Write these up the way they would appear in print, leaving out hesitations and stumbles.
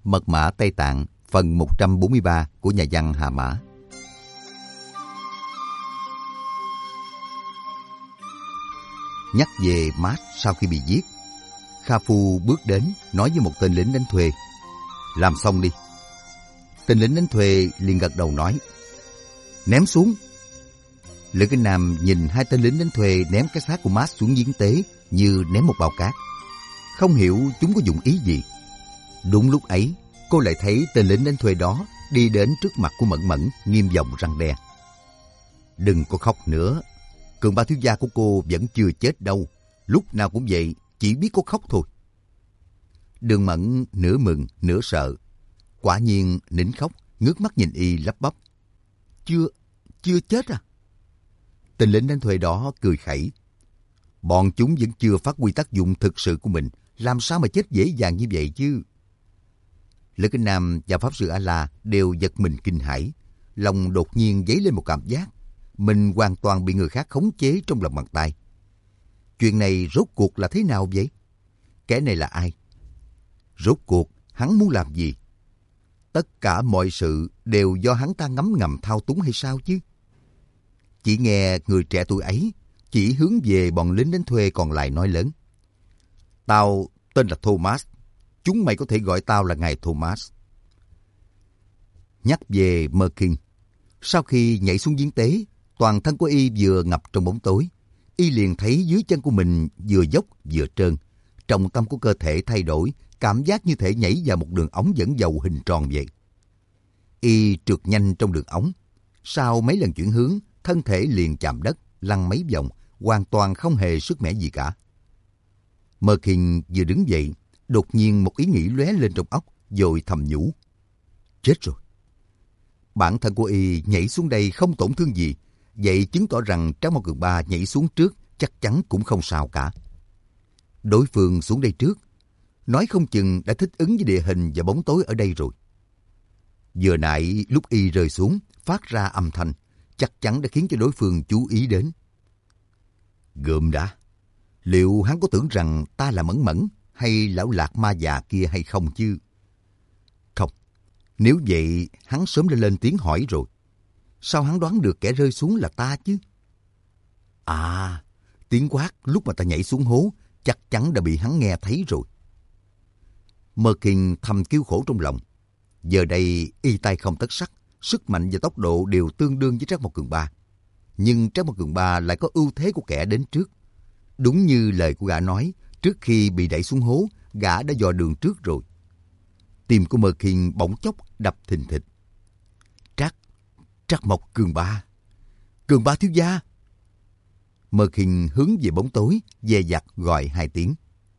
Mật mã Tây Tạng, phần 143 của nhà văn Hà Mã. Nhắc về Mát sau khi bị giết, Kha Phu bước đến nói với một tên lính đánh thuê: làm xong đi. Tên lính đánh thuê liền gật đầu nói: ném xuống. Lữ Kinh Nam nhìn hai tên lính đánh thuê ném cái xác của Mát xuống giếng tế như ném một bao cát. Không hiểu chúng có dụng ý gì. Đúng lúc ấy, cô lại thấy tên lính đánh thuê đó đi đến trước mặt của Mẫn Mẫn, nghiêm giọng răn đe: đừng có khóc nữa. Cường ba thiếu gia của cô vẫn chưa chết đâu. Lúc nào cũng vậy, chỉ biết có khóc thôi. Đường Mẫn nửa mừng nửa sợ. Quả nhiên nín khóc, ngước mắt nhìn y lắp bắp: Chưa chết à? Tên lính đánh thuê đó cười khẩy: bọn chúng vẫn chưa phát huy tác dụng thực sự của mình, làm sao mà chết dễ dàng như vậy chứ? Lữ Kinh Nam và Pháp Sư A-la đều giật mình kinh hãi, lòng đột nhiên dấy lên một cảm giác mình hoàn toàn bị người khác khống chế trong lòng bàn tay. Chuyện này rốt cuộc là thế nào vậy? Kẻ này là ai? Rốt cuộc hắn muốn làm gì? Tất cả mọi sự đều do hắn ta ngấm ngầm thao túng hay sao chứ? Chỉ nghe người trẻ tuổi ấy chỉ hướng về bọn lính đánh thuê còn lại nói lớn: tao tên là Thomas. Chúng mày có thể gọi tao là ngài Thomas. Nhắc về Merkin, sau khi nhảy xuống giếng tế, toàn thân của y vừa ngập trong bóng tối. Y liền thấy dưới chân của mình vừa dốc vừa trơn. Trọng tâm của cơ thể thay đổi, cảm giác như thể nhảy vào một đường ống dẫn dầu hình tròn vậy. Y trượt nhanh trong đường ống. Sau mấy lần chuyển hướng, thân thể liền chạm đất, lăn mấy vòng, hoàn toàn không hề sức mẻ gì cả. Merkin vừa đứng dậy, đột nhiên một ý nghĩ lóe lên trong óc, rồi thầm nhủ: chết rồi. Bản thân của y nhảy xuống đây không tổn thương gì, vậy chứng tỏ rằng Trác Mao Cường Ba nhảy xuống trước chắc chắn cũng không sao cả. Đối phương xuống đây trước, nói không chừng đã thích ứng với địa hình và bóng tối ở đây rồi. Vừa nãy lúc y rơi xuống, phát ra âm thanh, chắc chắn đã khiến cho đối phương chú ý đến. Gượm đã, liệu hắn có tưởng rằng ta là Mẫn Mẫn hay lão Lạc Ma già kia hay không chứ? Không, nếu vậy hắn sớm đã lên tiếng hỏi rồi. Sao hắn đoán được kẻ rơi xuống là ta chứ? À, tiếng quát lúc mà ta nhảy xuống hố chắc chắn đã bị hắn nghe thấy rồi. Merkin thầm kêu khổ trong lòng. Giờ đây y tay không tất sắt, sức mạnh và tốc độ đều tương đương với Trác Mao Cường Ba. Nhưng Trác Mao Cường Ba lại có ưu thế của kẻ đến trước. Đúng như lời của gã nói, trước khi bị đẩy xuống hố, gã đã dò đường trước rồi. Tim của Merkin bỗng chốc đập thình thịch. Trác Mao Cường Ba thiếu gia. Merkin hướng về bóng tối, dè dặt gọi hai tiếng.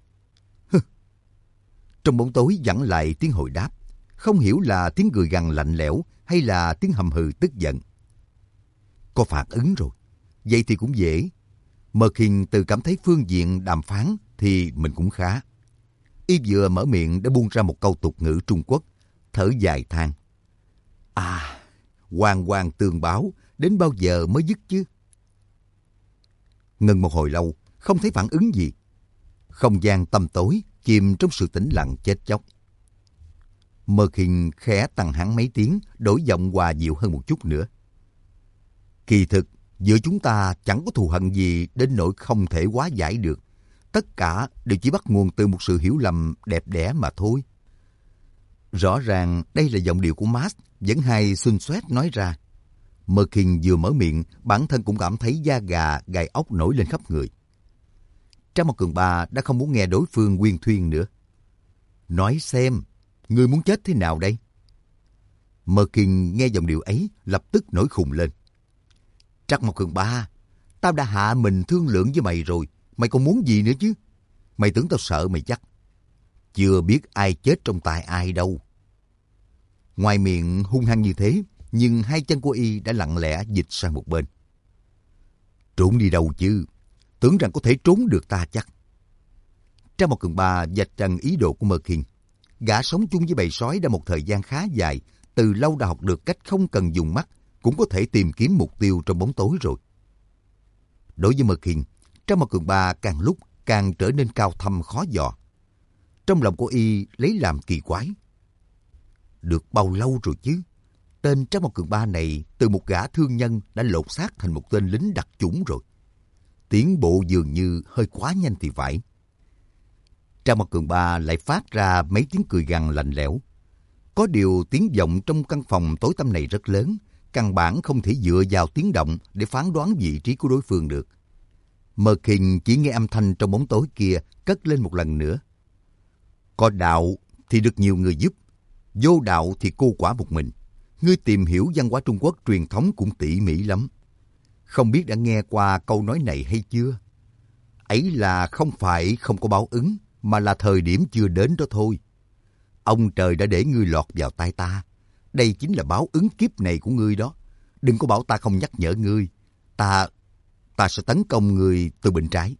Trong bóng tối vẳng lại tiếng hồi đáp, không hiểu là tiếng cười gằn lạnh lẽo hay là tiếng hầm hừ tức giận. Có phản ứng rồi, vậy thì cũng dễ. Merkin tự cảm thấy phương diện đàm phán thì mình cũng khá. Y vừa mở miệng đã buông ra một câu tục ngữ Trung Quốc, thở dài than: à, hoàng hoàng tường báo, đến bao giờ mới dứt chứ? Ngừng một hồi lâu, không thấy phản ứng gì. Không gian tăm tối, chìm trong sự tĩnh lặng chết chóc. Merkin khẽ tăng hẳn mấy tiếng, đổi giọng hòa dịu hơn một chút nữa. Kỳ thực, giữa chúng ta chẳng có thù hận gì đến nỗi không thể hóa giải được. Tất cả đều chỉ bắt nguồn từ một sự hiểu lầm đẹp đẽ mà thôi. Rõ ràng đây là giọng điệu của Max, vẫn hay xuân xoét nói ra. Merkin vừa mở miệng, bản thân cũng cảm thấy da gà, gai ốc nổi lên khắp người. Trác Mao Cường Ba đã không muốn nghe đối phương huyên thuyên nữa. Nói xem, ngươi muốn chết thế nào đây? Merkin nghe giọng điệu ấy, lập tức nổi khùng lên. Trác Mao Cường Ba, tao đã hạ mình thương lượng với mày rồi, mày còn muốn gì nữa chứ? Mày tưởng tao sợ mày chắc? Chưa biết ai chết trong tay ai đâu. Ngoài miệng hung hăng như thế, nhưng hai chân của y đã lặng lẽ dịch sang một bên. Trốn đi đâu chứ? Tưởng rằng có thể trốn được ta chắc? Trác Mao Cường Ba vạch trần ý đồ của Merkin. Gã sống chung với bầy sói đã một thời gian khá dài, từ lâu đã học được cách không cần dùng mắt cũng có thể tìm kiếm mục tiêu trong bóng tối rồi. Đối với Merkin, Trác Mao Cường Ba càng lúc càng trở nên cao thâm khó dò. Trong lòng của y lấy làm kỳ quái. được bao lâu rồi chứ? Tên Trác Mộc Cường Ba này từ một gã thương nhân đã lột xác thành một tên lính đặc chủng rồi. Tiến bộ dường như hơi quá nhanh thì phải. Trác Mộc Cường Ba lại phát ra mấy tiếng cười gằn lạnh lẽo. Có điều tiếng vọng trong căn phòng tối tăm này rất lớn, căn bản không thể dựa vào tiếng động để phán đoán vị trí của đối phương được. Mơ Kinh chỉ nghe âm thanh trong bóng tối kia cất lên một lần nữa. Có đạo thì được nhiều người giúp, vô đạo thì cô quả một mình. Ngươi tìm hiểu văn hóa Trung Quốc truyền thống cũng tỉ mỉ lắm. Không biết đã nghe qua câu nói này hay chưa? Ấy là không phải không có báo ứng, mà là thời điểm chưa đến đó thôi. Ông trời đã để ngươi lọt vào tay ta. Đây chính là báo ứng kiếp này của ngươi đó. Đừng có bảo ta không nhắc nhở ngươi. Ta sẽ tấn công ngươi từ bên trái.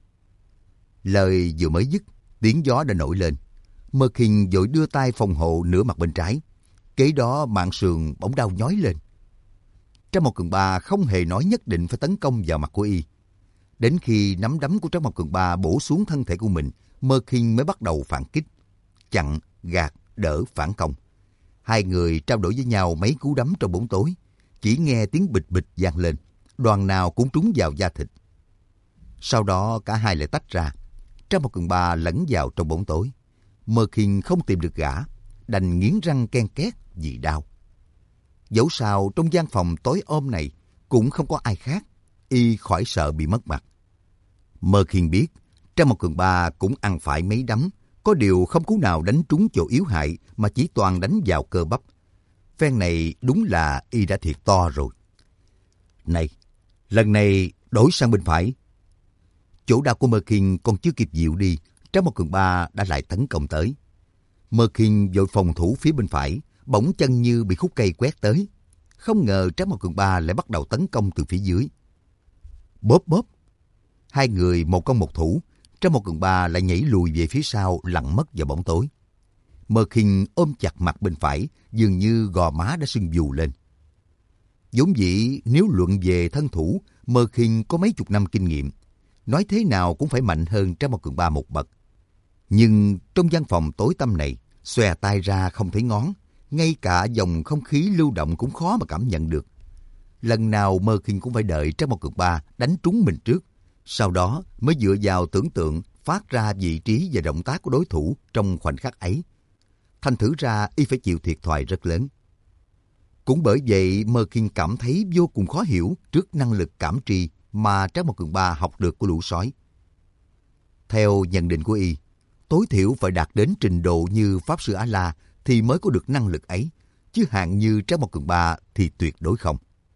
Lời vừa mới dứt, tiếng gió đã nổi lên. Mơ Kinh vội đưa tay phòng hộ nửa mặt bên trái. Kế đó mạng sườn bỗng đau nhói lên. Trác Mộc Cường Ba không hề nói nhất định phải tấn công vào mặt của y. Đến khi nắm đấm của Trác Mộc Cường Ba bổ xuống thân thể của mình, Mơ Kinh mới bắt đầu phản kích. Chặn, gạt, đỡ, phản công. Hai người trao đổi với nhau mấy cú đấm trong bóng tối. Chỉ nghe tiếng bịch bịch vang lên, đoàn nào cũng trúng vào da thịt. Sau đó cả hai lại tách ra. Trác Mộc Cường Ba lẫn vào trong bóng tối. Mơ Kinh không tìm được gã, đành nghiến răng ken két vì đau. Dẫu sao trong gian phòng tối om này cũng không có ai khác, y khỏi sợ bị mất mặt. Mơ Kinh biết Trác Mộc Cường Ba cũng ăn phải mấy đấm, có điều không cú nào đánh trúng chỗ yếu hại mà chỉ toàn đánh vào cơ bắp. Phen này đúng là y đã thiệt to rồi. Này, lần này đổi sang bên phải. Chỗ đau của Mơ Kinh còn chưa kịp dịu đi, Trác Mộc Cường Ba đã lại tấn công tới. Mơ Kinh vội phòng thủ phía bên phải, bỗng chân như bị khúc cây quét tới. Không ngờ Trác Mộc Cường Ba lại bắt đầu tấn công từ phía dưới. Bóp bóp. Hai người một công một thủ, Trác Mộc Cường Ba lại nhảy lùi về phía sau, lặn mất vào bóng tối. Mơ Kinh ôm chặt mặt bên phải, dường như gò má đã sưng vù lên. Vốn dĩ nếu luận về thân thủ, Mơ Kinh có mấy chục năm kinh nghiệm, nói thế nào cũng phải mạnh hơn Trác Mộc Cường Ba một bậc. Nhưng trong gian phòng tối tăm này, xòe tay ra không thấy ngón, ngay cả dòng không khí lưu động cũng khó mà cảm nhận được. Lần nào Mơ Kinh cũng phải đợi Trác Mộc Cường Ba đánh trúng mình trước, sau đó mới dựa vào tưởng tượng phát ra vị trí và động tác của đối thủ trong khoảnh khắc ấy. Thành thử ra y phải chịu thiệt thòi rất lớn. Cũng bởi vậy Mơ Kinh cảm thấy vô cùng khó hiểu trước năng lực cảm tri mà Trác Mộc Cường Ba học được của lũ sói. Theo nhận định của y, tối thiểu phải đạt đến trình độ như Pháp Sư A-La thì mới có được năng lực ấy, chứ hạng như Trác Mộc Cường Ba thì tuyệt đối không.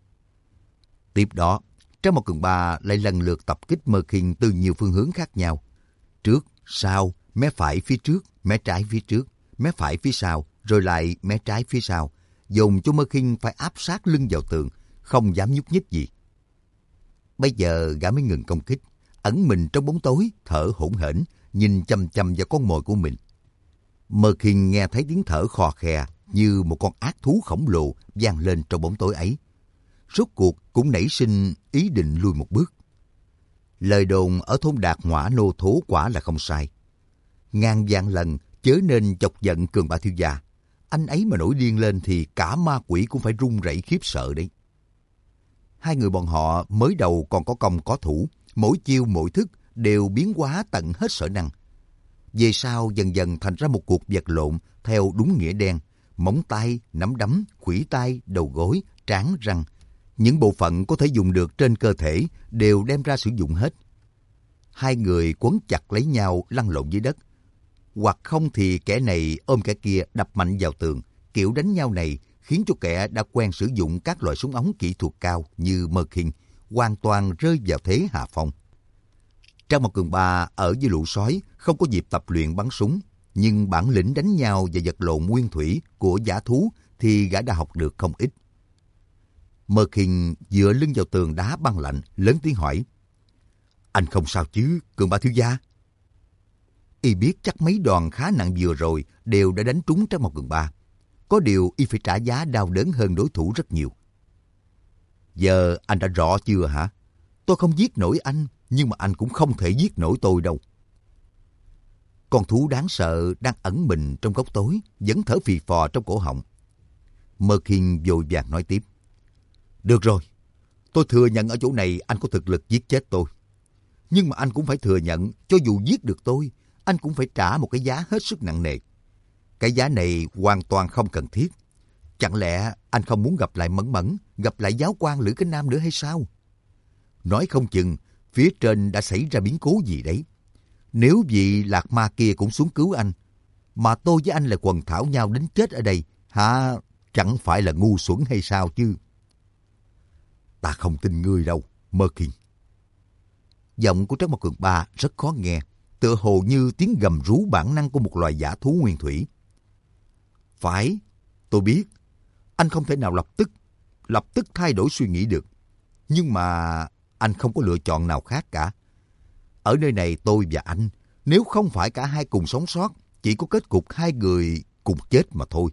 Tiếp đó, Trác Mộc Cường Ba lại lần lượt tập kích Mơ Kinh từ nhiều phương hướng khác nhau. Trước, sau, mé phải phía trước, mé trái phía trước, mé phải phía sau, rồi lại mé trái phía sau, dồn cho Mơ Kinh phải áp sát lưng vào tường, không dám nhúc nhích gì. Bây giờ gã mới ngừng công kích, ẩn mình trong bóng tối, thở hổn hển, nhìn chằm chằm vào con mồi của mình. Mơ Kinh nghe thấy tiếng thở khò khè như một con ác thú khổng lồ vang lên trong bóng tối ấy. Rốt cuộc cũng nảy sinh ý định lui một bước. Lời đồn ở thôn Đạt Hỏa Nô Thố quả là không sai. Ngàn vạn lần chớ nên chọc giận Cường Ba thiếu gia. Anh ấy mà nổi điên lên thì cả ma quỷ cũng phải run rẩy khiếp sợ đấy. Hai người bọn họ mới đầu còn có công có thủ, mỗi chiêu mỗi thức đều biến hóa tận hết sở năng. Về sau dần dần thành ra một cuộc vật lộn theo đúng nghĩa đen, móng tay, nắm đấm, khuỷu tay, đầu gối, trán răng. Những bộ phận có thể dùng được trên cơ thể đều đem ra sử dụng hết. Hai người quấn chặt lấy nhau lăn lộn dưới đất. Hoặc không thì kẻ này ôm kẻ kia đập mạnh vào tường. Kiểu đánh nhau này khiến cho kẻ đã quen sử dụng các loại súng ống kỹ thuật cao như Mơ Kinh hoàn toàn rơi vào thế hạ phong. Trác Mộc Cường Ba ở với lũ sói không có dịp tập luyện bắn súng, nhưng bản lĩnh đánh nhau và vật lộn nguyên thủy của dã thú thì gã đã học được không ít. Mơ Kinh dựa lưng vào tường đá băng lạnh, lớn tiếng hỏi: "Anh không sao chứ, Cường Ba thiếu gia?" Y biết chắc mấy đòn khá nặng vừa rồi đều đã đánh trúng Trác Mộc Cường Ba. Có điều y phải trả giá đau đớn hơn đối thủ rất nhiều. "Giờ anh đã rõ chưa hả? Tôi không giết nổi anh, nhưng mà anh cũng không thể giết nổi tôi đâu." Con thú đáng sợ đang ẩn mình trong góc tối, vẫn thở phì phò trong cổ họng. Merkin vội vàng nói tiếp. Được rồi, tôi thừa nhận ở chỗ này anh có thực lực giết chết tôi. Nhưng mà anh cũng phải thừa nhận, cho dù giết được tôi, anh cũng phải trả một cái giá hết sức nặng nề. Cái giá này hoàn toàn không cần thiết. Chẳng lẽ anh không muốn gặp lại Mẫn Mẫn, gặp lại giáo quan Lữ Cánh Nam nữa hay sao? Nói không chừng, phía trên đã xảy ra biến cố gì đấy. Nếu vị lạc ma kia cũng xuống cứu anh, mà tôi với anh lại quần thảo nhau đến chết ở đây, hả? Chẳng phải là ngu xuẩn hay sao chứ? Ta không tin ngươi đâu, Merkin. Giọng của Trác Mộc Cường Ba rất khó nghe, tựa hồ như tiếng gầm rú bản năng của một loài dã thú nguyên thủy. Phải, tôi biết, anh không thể nào lập tức thay đổi suy nghĩ được. Nhưng mà anh không có lựa chọn nào khác cả. Ở nơi này tôi và anh, nếu không phải cả hai cùng sống sót, chỉ có kết cục hai người cùng chết mà thôi.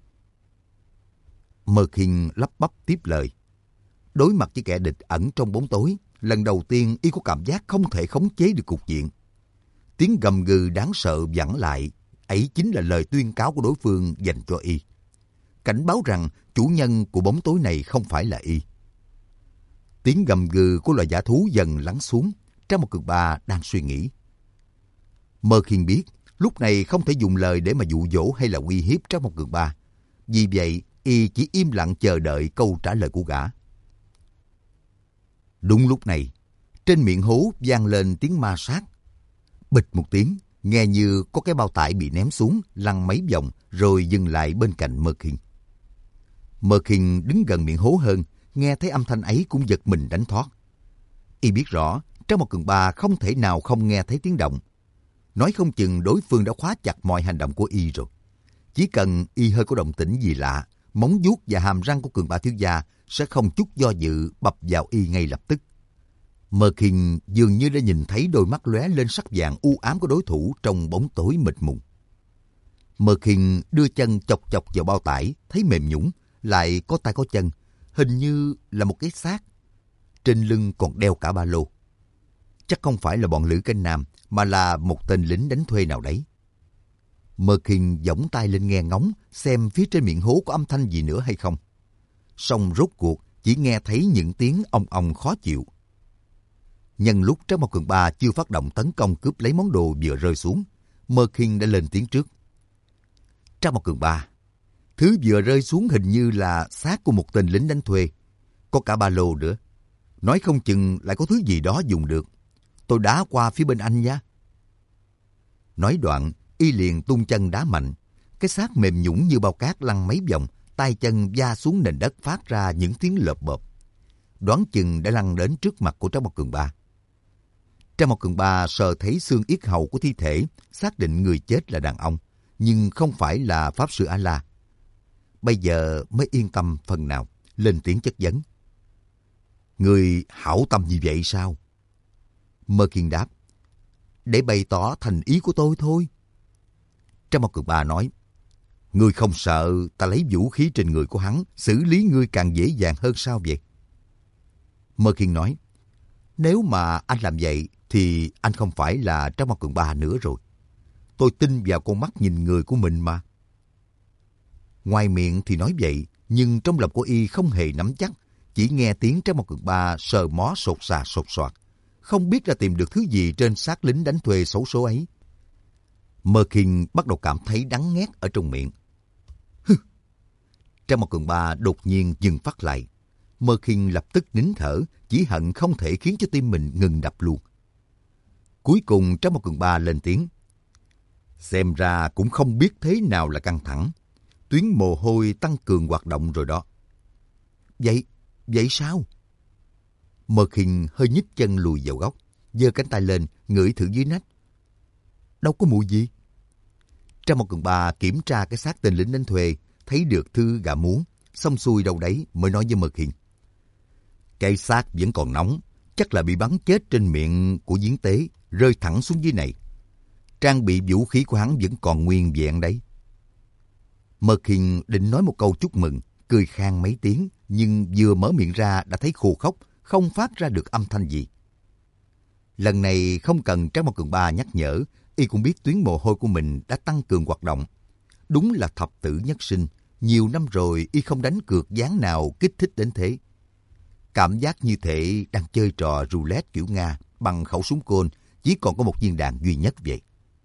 Merkin lắp bắp tiếp lời. Đối mặt với kẻ địch ẩn trong bóng tối, lần đầu tiên y có cảm giác không thể khống chế được cục diện. Tiếng gầm gừ đáng sợ vẳng lại, ấy chính là lời tuyên cáo của đối phương dành cho y. Cảnh báo rằng chủ nhân của bóng tối này không phải là y. Tiếng gầm gừ của loài dã thú dần lắng xuống. Trác Mộc Cường Ba đang suy nghĩ. Merkin biết lúc này không thể dùng lời để mà dụ dỗ hay là uy hiếp Trác Mộc Cường Ba. Vì vậy, y chỉ im lặng chờ đợi câu trả lời của gã. Đúng lúc này, trên miệng hố vang lên tiếng ma sát. Bịch một tiếng, nghe như có cái bao tải bị ném xuống, lăn mấy vòng rồi dừng lại bên cạnh Merkin. Merkin đứng gần miệng hố hơn, nghe thấy âm thanh ấy cũng giật mình đánh thoát. Y biết rõ, Trác Mộc Cường Ba không thể nào không nghe thấy tiếng động. Nói không chừng đối phương đã khóa chặt mọi hành động của y rồi. Chỉ cần y hơi có động tĩnh gì lạ, móng vuốt và hàm răng của Cường Ba thiếu gia sẽ không chút do dự bập vào y ngay lập tức. Merkin dường như đã nhìn thấy đôi mắt lóe lên sắc vàng u ám của đối thủ trong bóng tối mịt mùng. Merkin đưa chân chọc chọc vào bao tải, thấy mềm nhũn, lại có tay có chân, hình như là một cái xác. Trên lưng còn đeo cả ba lô. Chắc không phải là bọn Lữ Cánh Nam, mà là một tên lính đánh thuê nào đấy. Merkin giỏng tay lên nghe ngóng, xem phía trên miệng hố có âm thanh gì nữa hay không. Song rốt cuộc chỉ nghe thấy những tiếng ong ong khó chịu. Nhân lúc Trác Mộc Cường Ba chưa phát động tấn công cướp lấy món đồ vừa rơi xuống, Merkin đã lên tiếng trước. Trác Mộc Cường Ba, thứ vừa rơi xuống hình như là xác của một tên lính đánh thuê. Có cả ba lô nữa. Nói không chừng lại có thứ gì đó dùng được. Tôi đá qua phía bên anh nha. Nói đoạn, y liền tung chân đá mạnh. Cái xác mềm nhũn như bao cát lăn mấy vòng, tay chân va xuống nền đất phát ra những tiếng lợp bợp. Đoán chừng đã lăn đến trước mặt của Trác Mộc Cường Ba. Trác Mộc Cường Ba sờ thấy xương yết hầu của thi thể, xác định người chết là đàn ông, nhưng không phải là Pháp Sư A-La. Bây giờ mới yên tâm phần nào, lên tiếng chất vấn. Người hảo tâm như vậy sao? Merkin đáp. Để bày tỏ thành ý của tôi thôi. Trác Mộc Cường Ba nói. Ngươi không sợ ta lấy vũ khí trên người của hắn, xử lý ngươi càng dễ dàng hơn sao vậy? Merkin nói. Nếu mà anh làm vậy thì anh không phải là Trác Mộc Cường Ba nữa rồi. Tôi tin vào con mắt nhìn người của mình mà. Ngoài miệng thì nói vậy, nhưng trong lòng của y không hề nắm chắc. Chỉ nghe tiếng Trác Mộc Cường Ba sờ mó sột xà sột soạt. Không biết là tìm được thứ gì trên xác lính đánh thuê xấu số ấy. Merkin bắt đầu cảm thấy đắng nghét ở trong miệng. Trác Mộc Cường Ba đột nhiên dừng phát lại. Merkin lập tức nín thở, chỉ hận không thể khiến cho tim mình ngừng đập luôn. Cuối cùng Trác Mộc Cường Ba lên tiếng. Xem ra cũng không biết thế nào là căng thẳng. Tuyến mồ hôi tăng cường hoạt động rồi đó. Vậy sao? Merkin hơi nhích chân lùi vào góc, giơ cánh tay lên, ngửi thử dưới nách. Đâu có mùi gì. Trác Mộc Cường Ba kiểm tra cái xác tên lính đánh thuê, thấy được thứ gã muốn, xong xuôi đâu đấy mới nói với Merkin. Cái xác vẫn còn nóng, chắc là bị bắn chết trên miệng của giếng tế, rơi thẳng xuống dưới này. Trang bị vũ khí của hắn vẫn còn nguyên vẹn đấy. Merkin định nói một câu chúc mừng, cười khan mấy tiếng, nhưng vừa mở miệng ra đã thấy khô khốc, không phát ra được âm thanh gì. Lần này không cần Trác Mộc Cường Ba nhắc nhở, y cũng biết tuyến mồ hôi của mình đã tăng cường hoạt động. Đúng là thập tử nhất sinh, nhiều năm rồi y không đánh cược ván nào kích thích đến thế. Cảm giác như thể đang chơi trò roulette kiểu Nga bằng khẩu súng côn, chỉ còn có một viên đạn duy nhất vậy.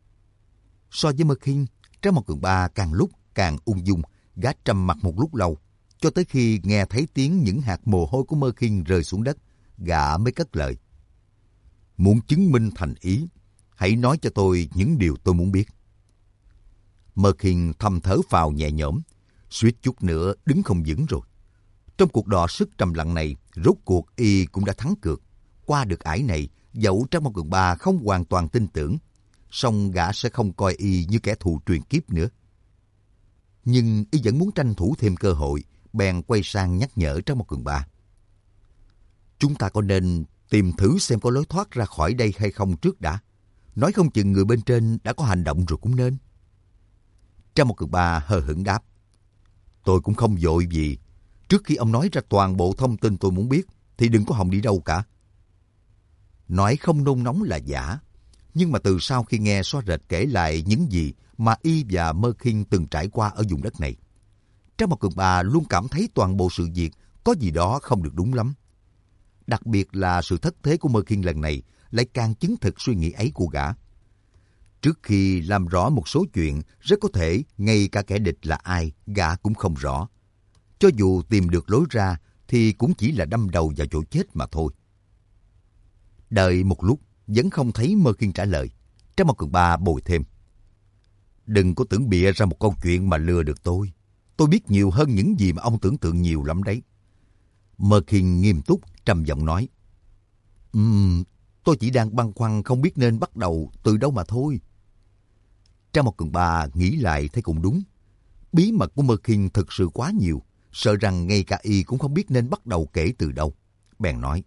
So với Mơ Khiên, Trang Mộc Cường Ba càng lúc càng ung dung, gã trầm mặc một lúc lâu, cho tới khi nghe thấy tiếng những hạt mồ hôi của Mơ Khiên rơi xuống đất, gã mới cất lời. Muốn chứng minh thành ý, hãy nói cho tôi những điều tôi muốn biết. Mơ Khiên thầm thở phào nhẹ nhõm, suýt chút nữa đứng không vững rồi. Trong cuộc đọ sức trầm lặng này, rốt cuộc y cũng đã thắng cược. Qua được ải này, dẫu Trang Mộc Cường Ba không hoàn toàn tin tưởng, song gã sẽ không coi y như kẻ thù truyền kiếp nữa. Nhưng y vẫn muốn tranh thủ thêm cơ hội, bèn quay sang nhắc nhở Trang Mộc Cường Ba. Chúng ta có nên tìm thử xem có lối thoát ra khỏi đây hay không trước đã. Nói không chừng người bên trên đã có hành động rồi cũng nên. Trang Mộc Cường Ba hờ hững đáp. Tôi cũng không vội gì. Trước khi ông nói ra toàn bộ thông tin tôi muốn biết, thì đừng có hòng đi đâu cả. Nói không nôn nóng là giả. Nhưng mà từ sau khi nghe Xóa Rệt kể lại những gì mà y và Mơ Khiên từng trải qua ở vùng đất này, Trang Mộc Cường Ba luôn cảm thấy toàn bộ sự việc có gì đó không được đúng lắm. Đặc biệt là sự thất thế của Mơ Khiên lần này lại càng chứng thực suy nghĩ ấy của gã. Trước khi làm rõ một số chuyện, rất có thể ngay cả kẻ địch là ai, gã cũng không rõ. Cho dù tìm được lối ra, thì cũng chỉ là đâm đầu vào chỗ chết mà thôi. Đợi một lúc, vẫn không thấy Mơ Khiên trả lời. Trang Mộc Cường Ba bồi thêm. Đừng có tưởng bịa ra một câu chuyện mà lừa được tôi. Tôi biết nhiều hơn những gì mà ông tưởng tượng nhiều lắm đấy. Mơ Khiên nghiêm túc, trầm giọng nói. Tôi chỉ đang băn khoăn không biết nên bắt đầu từ đâu mà thôi. Trang Mộc Cường Ba nghĩ lại thấy cũng đúng. Bí mật của Mơ Khiên thực sự quá nhiều, sợ rằng ngay cả y cũng không biết nên bắt đầu kể từ đâu. Bèn nói.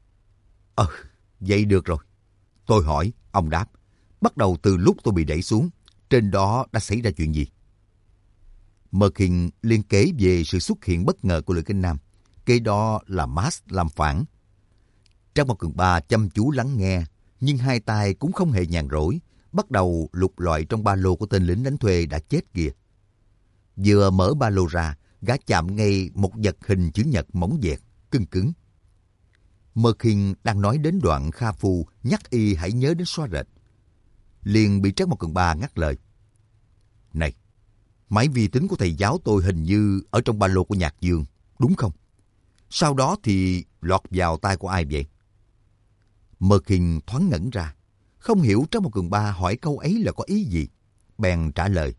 Vậy được rồi. Tôi hỏi, ông đáp. Bắt đầu từ lúc tôi bị đẩy xuống, trên đó đã xảy ra chuyện gì? Mơ Khiên liên kể về sự xuất hiện bất ngờ của Lữ Kinh Nam. Kế đó là Max làm phản. Trang Mộc Cường Ba chăm chú lắng nghe, nhưng hai tay cũng không hề nhàn rỗi, bắt đầu lục lọi trong ba lô của tên lính đánh thuê đã chết kia. Vừa mở ba lô ra, gã chạm ngay một vật hình chữ nhật mỏng dẹt, cứng cứng. Mơ Khiên đang nói đến đoạn Kha Phu nhắc y hãy nhớ đến Xóa Rệt, liền bị Trang Mộc Cường Ba ngắt lời. Này, máy vi tính của thầy giáo tôi hình như ở trong ba lô của Nhạc Dương, đúng không? Sau đó thì lọt vào tay của ai vậy? Mơ Khiên thoáng ngẩn ra, không hiểu Trang Mộc Cường Ba hỏi câu ấy là có ý gì. Bèn trả lời.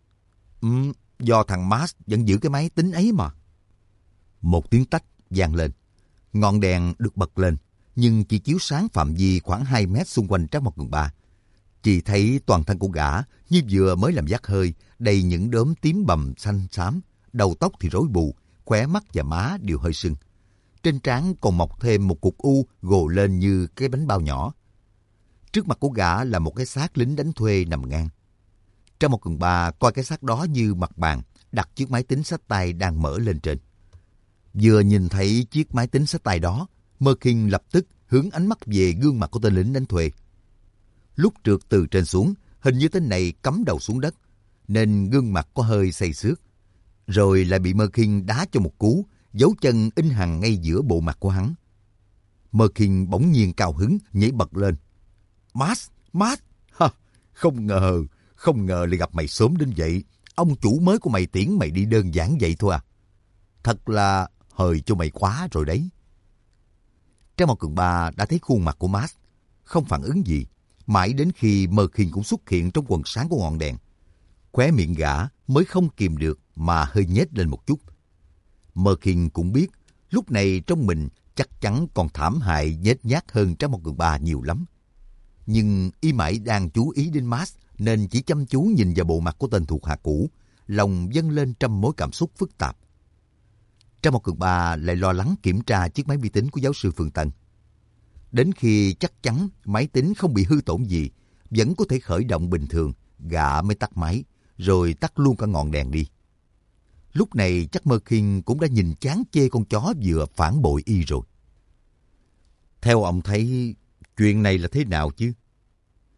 Do thằng Max vẫn giữ cái máy tính ấy mà. Một tiếng tách vang lên. Ngọn đèn được bật lên, nhưng chỉ chiếu sáng phạm vi khoảng 2 mét xung quanh Trang Mộc Cường Ba. Chỉ thấy toàn thân của gã như vừa mới làm vắt hơi, đầy những đốm tím bầm xanh xám, đầu tóc thì rối bù, khóe mắt và má đều hơi sưng. Trên trán còn mọc thêm một cục u gồ lên như cái bánh bao nhỏ. Trước mặt của gã là một cái xác lính đánh thuê nằm ngang. Trang Mộc Cường Ba coi cái xác đó như mặt bàn, đặt chiếc máy tính xách tay đang mở lên trên. Vừa nhìn thấy chiếc máy tính xách tay đó, Mơ Khiên lập tức hướng ánh mắt về gương mặt của tên lính đánh thuê. Lúc trượt từ trên xuống, hình như tên này cắm đầu xuống đất, nên gương mặt có hơi xây xước. Rồi lại bị Mơ Khiên đá cho một cú, dấu chân in hằn ngay giữa bộ mặt của hắn. Mơ Khiên bỗng nhiên cao hứng, nhảy bật lên. Max! Ha! Không ngờ lại gặp mày sớm đến vậy. Ông chủ mới của mày tiễn mày đi đơn giản vậy thôi à? Thật là hời cho mày quá rồi đấy. Trang Mộc Cường Ba đã thấy khuôn mặt của Max, không phản ứng gì, mãi đến khi Mơ Khiên cũng xuất hiện trong quần sáng của ngọn đèn. Khóe miệng gã mới không kìm được mà hơi nhếch lên một chút. Mơ Khiên cũng biết, lúc này trong mình chắc chắn còn thảm hại nhếch nhác hơn Trang Mộc Cường Ba nhiều lắm. Nhưng y mãi đang chú ý đến Max, nên chỉ chăm chú nhìn vào bộ mặt của tên thuộc hạ cũ, lòng dâng lên trăm mối cảm xúc phức tạp. Trang Mộc Cường Ba lại lo lắng kiểm tra chiếc máy vi tính của giáo sư Phương Tân. Đến khi chắc chắn máy tính không bị hư tổn gì, vẫn có thể khởi động bình thường, gã mới tắt máy, rồi tắt luôn cả ngọn đèn đi. Lúc này chắc Mơ Khiên cũng đã nhìn chán chê con chó vừa phản bội y rồi. Theo ông thấy chuyện này là thế nào chứ?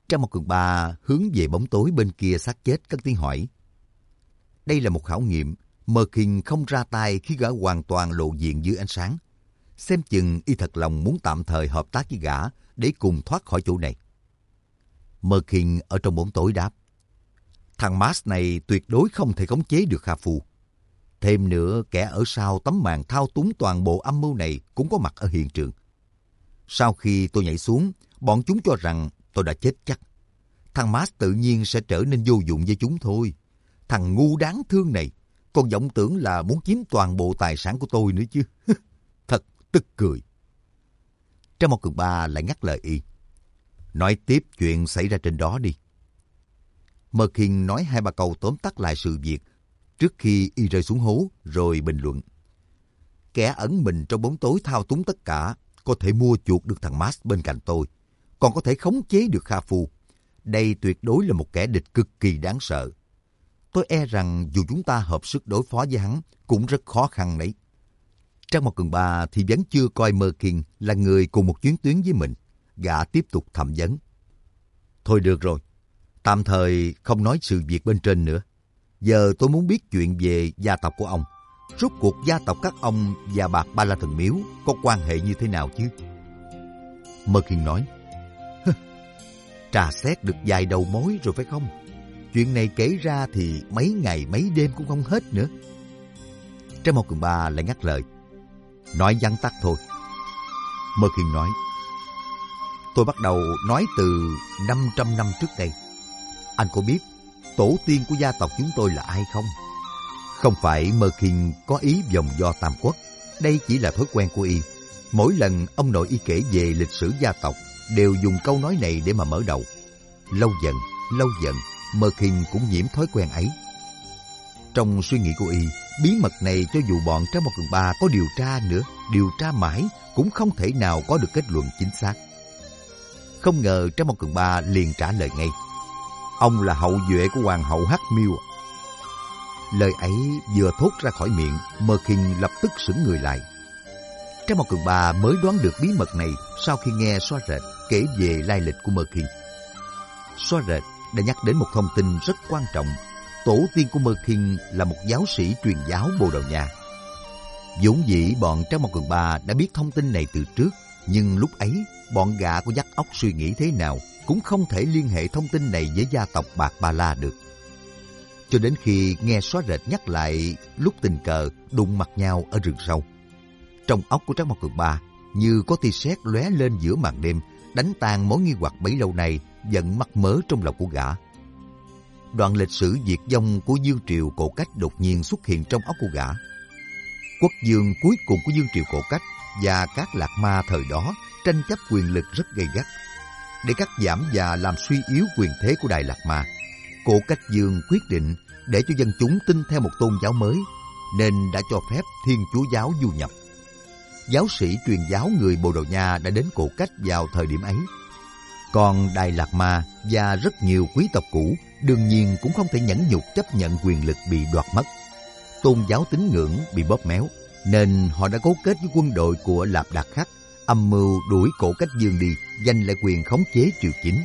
Trang Một Cường Ba hướng về bóng tối bên kia xác chết cất tiếng hỏi. Đây là một khảo nghiệm, Mơ Kinh không ra tay khi gã hoàn toàn lộ diện dưới ánh sáng. Xem chừng y thật lòng muốn tạm thời hợp tác với gã để cùng thoát khỏi chỗ này. Mơ Kinh ở trong bóng tối đáp. Thằng Max này tuyệt đối không thể khống chế được Kha Phu. Thêm nữa, kẻ ở sau tấm màn thao túng toàn bộ âm mưu này cũng có mặt ở hiện trường. Sau khi tôi nhảy xuống, bọn chúng cho rằng tôi đã chết chắc. Thằng Max tự nhiên sẽ trở nên vô dụng với chúng thôi. Thằng ngu đáng thương này, còn vọng tưởng là muốn chiếm toàn bộ tài sản của tôi nữa chứ. Thật tức cười. Trang Một Cường Ba lại ngắt lời y. Nói tiếp chuyện xảy ra trên đó đi. Mơ Kinh nói 2-3 câu tóm tắt lại sự việc trước khi y rơi xuống hố rồi bình luận. Kẻ ẩn mình trong bóng tối thao túng tất cả, có thể mua chuộc được thằng Max bên cạnh tôi, còn có thể khống chế được Kha Phu. Đây tuyệt đối là một kẻ địch cực kỳ đáng sợ. Tôi e rằng dù chúng ta hợp sức đối phó với hắn cũng rất khó khăn đấy. Trang Một Cường Ba thì vẫn chưa coi Mơ Kinh là người cùng một chuyến tuyến với mình. Gã tiếp tục thẩm vấn. Thôi được rồi, tạm thời không nói sự việc bên trên nữa. Giờ tôi muốn biết chuyện về gia tộc của ông. Rốt cuộc gia tộc các ông và Bạc Ba La Thần Miếu có quan hệ như thế nào chứ? Mơ Kinh nói. Trà xét được vài đầu mối rồi phải không? Chuyện này kể ra thì mấy ngày mấy đêm cũng không hết nữa. Trang Một Cường Ba lại ngắt lời. Nói vắn tắt thôi. Mơ Kinh nói. Tôi bắt đầu nói từ 500 năm trước đây. Anh có biết tổ tiên của gia tộc chúng tôi là ai không? Không phải Mơ Kinh có ý vòng vo Tam Quốc. Đây chỉ là thói quen của y. Mỗi lần ông nội y kể về lịch sử gia tộc đều dùng câu nói này để mà mở đầu. Lâu dần, Mơ Kinh cũng nhiễm thói quen ấy. Trong suy nghĩ của y, bí mật này cho dù bọn Trang Một Cường Ba có điều tra nữa, điều tra mãi cũng không thể nào có được kết luận chính xác. Không ngờ Trang Một Cường Ba liền trả lời ngay. Ông là hậu duệ của hoàng hậu Hắc Miêu. Lời ấy vừa thốt ra khỏi miệng, Mơ Kinh lập tức sững người lại. Trang Một Cường Ba mới đoán được bí mật này sau khi nghe Xoa Rệt kể về lai lịch của Mơ Kinh. Xoa Rệt đã nhắc đến một thông tin rất quan trọng. Tổ tiên của Mơ Kinh là một giáo sĩ truyền giáo Bồ Đào Nha. Vốn dĩ bọn Trang Một Cường Ba đã biết thông tin này từ trước, nhưng lúc ấy bọn gã có dắt óc suy nghĩ thế nào cũng không thể liên hệ thông tin này với gia tộc Bạc Ba La được. Cho đến khi nghe Xóa Rệt nhắc lại lúc tình cờ đụng mặt nhau ở rừng sâu. Trong óc của Trang Một Cường Ba như có tia sét lóe lên giữa màn đêm, đánh tan mối nghi hoặc bấy lâu nay vẫn mắc mớ trong lòng của gã. Đoạn lịch sử diệt vong của Dương Triều Cổ Cách đột nhiên xuất hiện trong óc của gã. Quốc vương cuối cùng của Dương Triều Cổ Cách và các lạc ma thời đó tranh chấp quyền lực rất gay gắt. Để cắt giảm và làm suy yếu quyền thế của Đại Lạc Ma, Cổ Cách vương quyết định để cho dân chúng tin theo một tôn giáo mới, nên đã cho phép Thiên Chúa giáo du nhập. Giáo sĩ truyền giáo người Bồ Đào Nha đã đến Cổ Cách vào thời điểm ấy. Còn Đại Lạc Ma và rất nhiều quý tộc cũ đương nhiên cũng không thể nhẫn nhục chấp nhận quyền lực bị đoạt mất. Tôn giáo tín ngưỡng bị bóp méo, nên họ đã cấu kết với quân đội của Lạp Đạt Khắc, âm mưu đuổi Cổ Cách vương đi, giành lại quyền khống chế triều chính.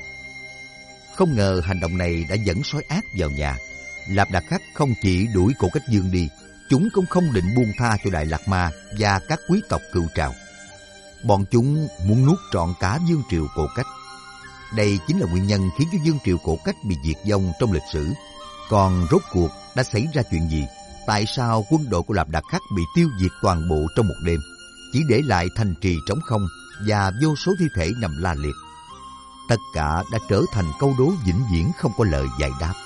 Không ngờ hành động này đã dẫn sói ác vào nhà. Lạp Đạt Khắc không chỉ đuổi Cổ Cách vương đi, chúng cũng không định buông tha cho Đại Lạc Ma và các quý tộc cựu trào. Bọn chúng muốn nuốt trọn cả vương triều Cổ Cách. Đây chính là nguyên nhân khiến cho vương triều Cổ Cách bị diệt vong trong lịch sử. Còn rốt cuộc đã xảy ra chuyện gì? Tại sao quân đội của Lạp Đạt Khắc bị tiêu diệt toàn bộ trong một đêm, chỉ để lại thành trì trống không và vô số thi thể nằm la liệt? Tất cả đã trở thành câu đố vĩnh viễn không có lời giải đáp.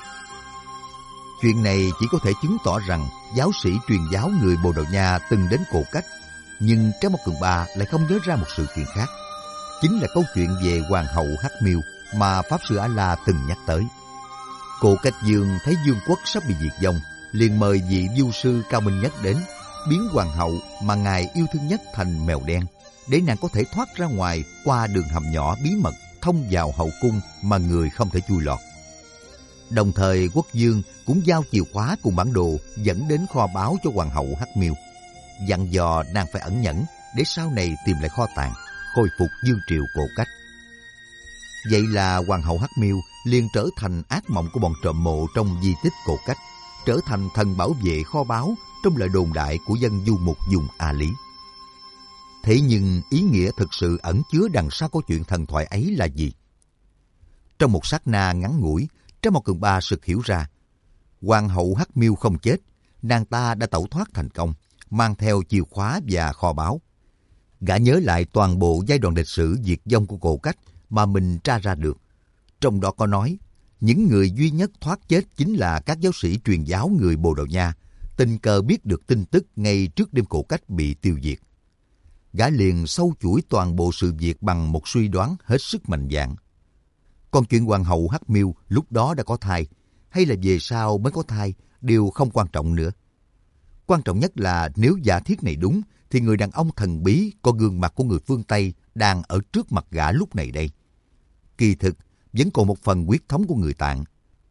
Chuyện này chỉ có thể chứng tỏ rằng giáo sĩ truyền giáo người Bồ Đào Nha từng đến Cổ Cách, nhưng Trang Một Cường Ba lại không nhớ ra một sự kiện khác. Chính là câu chuyện về hoàng hậu Hắc Miêu mà Pháp Sư A-La từng nhắc tới. Cổ Cách vương thấy vương quốc sắp bị diệt vong, liền mời vị vu sư cao minh nhất đến, biến hoàng hậu mà ngài yêu thương nhất thành mèo đen, để nàng có thể thoát ra ngoài qua đường hầm nhỏ bí mật thông vào hậu cung mà người không thể chui lọt. Đồng thời quốc vương cũng giao chìa khóa cùng bản đồ dẫn đến kho báu cho hoàng hậu Hắc Miêu, dặn dò nàng phải ẩn nhẫn để sau này tìm lại kho tàng, khôi phục vương triều Cổ Cách. Vậy là Hoàng hậu Hắc Miêu liền trở thành ác mộng của bọn trộm mộ trong di tích cổ cách, trở thành thần bảo vệ kho báu trong lời đồn đại của dân du mục vùng A Lý. Thế nhưng ý nghĩa thực sự ẩn chứa đằng sau câu chuyện thần thoại ấy là gì? Trong một sát na ngắn ngủi, Trác Mộc Cường Ba sực hiểu ra. Hoàng hậu Hắc Miêu không chết, nàng ta đã tẩu thoát thành công, mang theo chìa khóa và kho báu. Gã nhớ lại toàn bộ giai đoạn lịch sử diệt vong của cổ cách mà mình tra ra được. Trong đó có nói, những người duy nhất thoát chết chính là các giáo sĩ truyền giáo người Bồ Đào Nha, tình cờ biết được tin tức ngay trước đêm cổ cách bị tiêu diệt. Gã liền sâu chuỗi toàn bộ sự việc bằng một suy đoán hết sức mạnh dạn. Còn chuyện Hoàng hậu Hắc Miêu lúc đó đã có thai, hay là về sau mới có thai, đều không quan trọng nữa. Quan trọng nhất là nếu giả thiết này đúng, thì người đàn ông thần bí có gương mặt của người phương Tây đang ở trước mặt gã lúc này đây. Kỳ thực, vẫn còn một phần huyết thống của người Tạng.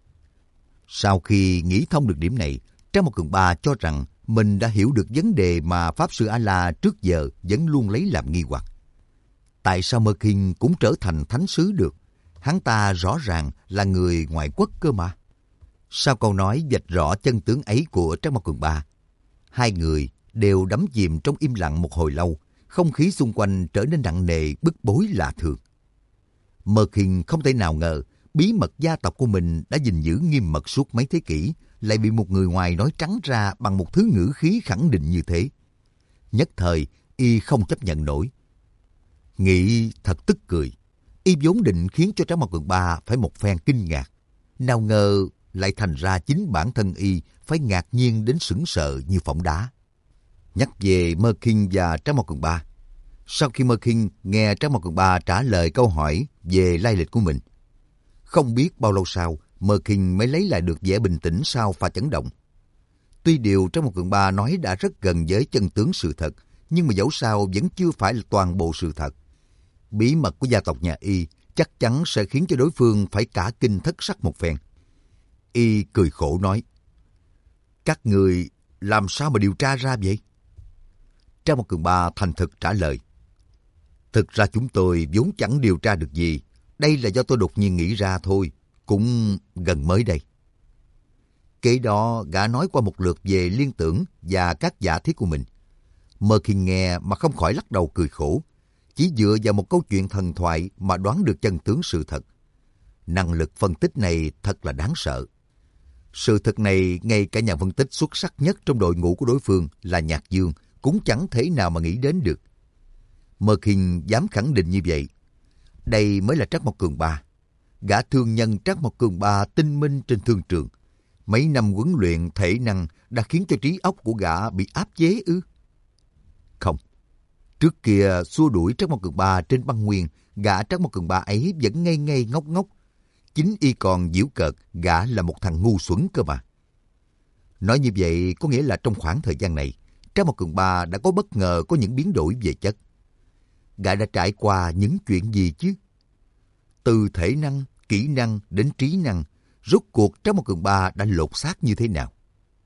Sau khi nghĩ thông được điểm này, Trác Mộc Cường Ba cho rằng mình đã hiểu được vấn đề mà Pháp Sư A-La trước giờ vẫn luôn lấy làm nghi hoặc. Tại sao Mơ Kinh cũng trở thành thánh sứ được? Hắn ta rõ ràng là người ngoại quốc cơ mà. Sau câu nói vạch rõ chân tướng ấy của Trác Mộc Cường Ba, hai người đều đắm chìm trong im lặng một hồi lâu, không khí xung quanh trở nên nặng nề, bức bối lạ thường. Mơ Kinh không thể nào ngờ bí mật gia tộc của mình đã gìn giữ nghiêm mật suốt mấy thế kỷ, lại bị một người ngoài nói trắng ra bằng một thứ ngữ khí khẳng định như thế. Nhất thời, y không chấp nhận nổi. Nghĩ thật tức cười, y vốn định khiến cho Trác Mộc Cường Ba phải một phen kinh ngạc. Nào ngờ lại thành ra chính bản thân y phải ngạc nhiên đến sững sờ như phỏng đá. Nhắc về Mơ Kinh và Trác Mộc Cường Ba. Sau khi Mơ Kinh nghe Trác Mộc Cường Ba trả lời câu hỏi về lai lịch của mình, không biết bao lâu sau, Mơ Kinh mới lấy lại được vẻ bình tĩnh sau pha chấn động. Tuy điều Trác Mộc Cường Ba nói đã rất gần với chân tướng sự thật, nhưng mà dẫu sao vẫn chưa phải là toàn bộ sự thật. Bí mật của gia tộc nhà Y chắc chắn sẽ khiến cho đối phương phải cả kinh thất sắc một phen. Y cười khổ nói, các người làm sao mà điều tra ra vậy? Trác Mộc Cường Ba thành thực trả lời, thực ra chúng tôi vốn chẳng điều tra được gì. Đây là do tôi đột nhiên nghĩ ra thôi, cũng gần mới đây. Kế đó, gã nói qua một lượt về liên tưởng và các giả thiết của mình. Mơ Kinh nghe mà không khỏi lắc đầu cười khổ, chỉ dựa vào một câu chuyện thần thoại mà đoán được chân tướng sự thật. Năng lực phân tích này thật là đáng sợ. Sự thật này, ngay cả nhà phân tích xuất sắc nhất trong đội ngũ của đối phương là Nhạc Dương cũng chẳng thể nào mà nghĩ đến được. Mơ Kinh dám khẳng định như vậy. Đây mới là Trác Mộc Cường Ba. Gã thương nhân Trác Mộc Cường Ba tinh minh trên thương trường. Mấy năm huấn luyện thể năng đã khiến cho trí óc của gã bị áp chế ư? Không. Trước kia xua đuổi Trác Mộc Cường Ba trên băng nguyên, gã Trác Mộc Cường Ba ấy vẫn ngây ngây ngốc ngốc. Chính y còn giễu cợt gã là một thằng ngu xuẩn cơ mà. Nói như vậy có nghĩa là trong khoảng thời gian này, Trác Mộc Cường Ba đã có bất ngờ có những biến đổi về chất. Gã đã trải qua những chuyện gì chứ? Từ thể năng, kỹ năng đến trí năng, rốt cuộc Trác Mộc Cường Ba đã lột xác như thế nào?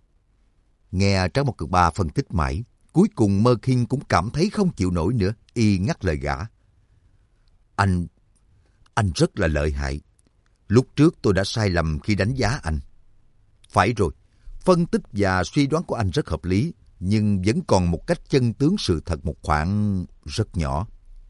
Nghe Trác Mộc Cường Ba phân tích mãi, cuối cùng Mơ Kinh cũng cảm thấy không chịu nổi nữa, y ngắt lời gã. Anh rất là lợi hại. Lúc trước tôi đã sai lầm khi đánh giá anh. Phải rồi, phân tích và suy đoán của anh rất hợp lý, nhưng vẫn còn một cách chân tướng sự thật một khoảng rất nhỏ.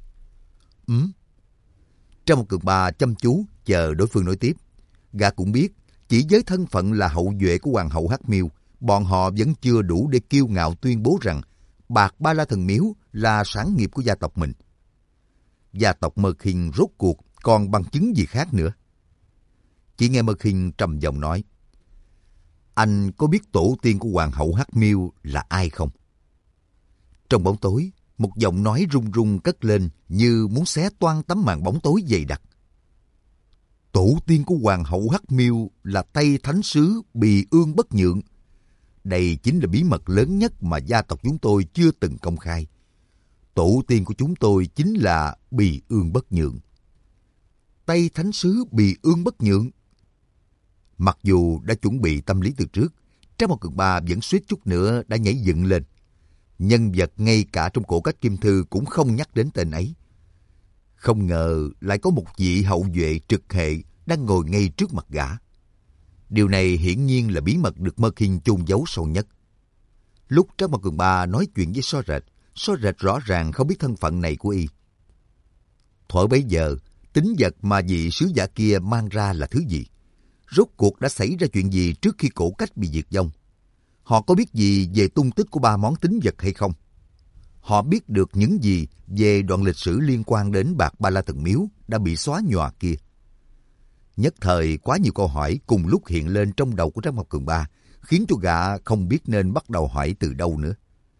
Trác Mộc Cường Ba chăm chú chờ đối phương nói tiếp. Gã cũng biết, chỉ với thân phận là hậu duệ của Hoàng hậu Hắc Miêu, bọn họ vẫn chưa đủ để kiêu ngạo tuyên bố rằng Bạc Ba La Thần Miếu là sản nghiệp của gia tộc mình. Gia tộc Mơ Kinh rốt cuộc còn bằng chứng gì khác nữa? Chỉ nghe Mơ Kinh trầm giọng nói, anh có biết tổ tiên của Hoàng hậu Hắc Miêu là ai không? Trong bóng tối, một giọng nói run run cất lên như muốn xé toang tấm màn bóng tối dày đặc. Tổ tiên của Hoàng hậu Hắc Miêu là Tây Thánh Sứ Bì Ương Bất Nhượng. Đây chính là bí mật lớn nhất mà gia tộc chúng tôi chưa từng công khai. Tổ tiên của chúng tôi chính là Bì Ương Bất Nhượng. Tây Thánh Sứ Bì Ương Bất Nhượng. Mặc dù đã chuẩn bị tâm lý từ trước, Trác Mộc Cường Ba vẫn suýt chút nữa đã nhảy dựng lên. Nhân vật ngay cả trong cổ cách kim thư cũng không nhắc đến tên ấy. Không ngờ lại có một vị hậu vệ trực hệ đang ngồi ngay trước mặt gã. Điều này hiển nhiên là bí mật được Mơ Kinh chôn giấu sâu nhất. Lúc Trác Mao Cường Ba nói chuyện với So Rệt rõ ràng không biết thân phận này của y. Thuở bấy giờ, tín vật mà vị sứ giả kia mang ra là thứ gì? Rốt cuộc đã xảy ra chuyện gì trước khi Cổ Cách bị diệt vong? Họ có biết gì về tung tích của 3 món tín vật hay không? Họ biết được những gì về đoạn lịch sử liên quan đến Bạc Ba La Thần Miếu đã bị xóa nhòa kia? Nhất thời quá nhiều câu hỏi cùng lúc hiện lên trong đầu của Trác Mao Cường Ba, khiến cho gã không biết nên bắt đầu hỏi từ đâu nữa.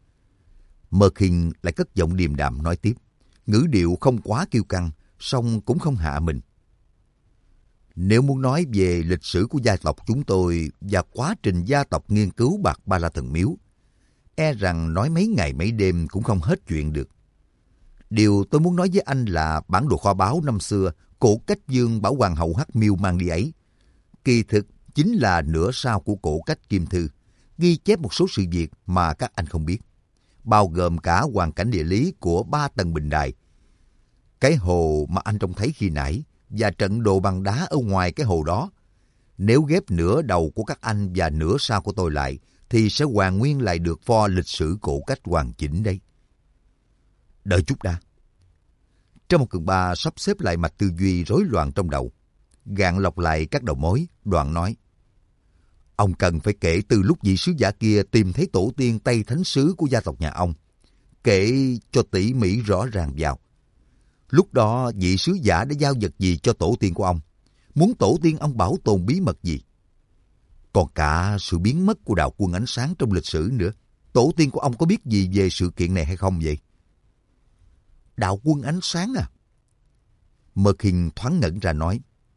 Mơ Kinh lại cất giọng điềm đạm nói tiếp, ngữ điệu không quá kiêu căng, song cũng không hạ mình. Nếu muốn nói về lịch sử của gia tộc chúng tôi và quá trình gia tộc nghiên cứu Bạc Ba La Thần Miếu, e rằng nói mấy ngày mấy đêm cũng không hết chuyện được. Điều tôi muốn nói với anh là bản đồ kho báu năm xưa Cổ Cách Vương bảo Hoàng hậu Hắc Miêu mang đi ấy, kỳ thực chính là nửa sau của Cổ Cách Kim Thư, ghi chép một số sự việc mà các anh không biết, bao gồm cả hoàn cảnh địa lý của 3 tầng bình đài, cái hồ mà anh trông thấy khi nãy và trận đồ bằng đá ở ngoài cái hồ đó. Nếu ghép nửa đầu của các anh và nửa sau của tôi lại, thì sẽ hoàn nguyên lại được pho lịch sử Cổ Cách hoàn chỉnh đây. Đợi chút đã. Trác Mao Cường Ba sắp xếp lại mạch tư duy rối loạn trong đầu, gạn lọc lại các đầu mối, đoạn nói. Ông cần phải kể từ lúc vị sứ giả kia tìm thấy tổ tiên Tây Thánh Sứ của gia tộc nhà ông. Kể cho tỉ mỉ rõ ràng vào. Lúc đó vị sứ giả đã giao vật gì cho tổ tiên của ông? Muốn tổ tiên ông bảo tồn bí mật gì? Còn cả sự biến mất của đạo quân ánh sáng trong lịch sử nữa. Tổ tiên của ông có biết gì về sự kiện này hay không vậy? Đạo quân ánh sáng à? Mơ Kinh thoáng ngẩn ra nói.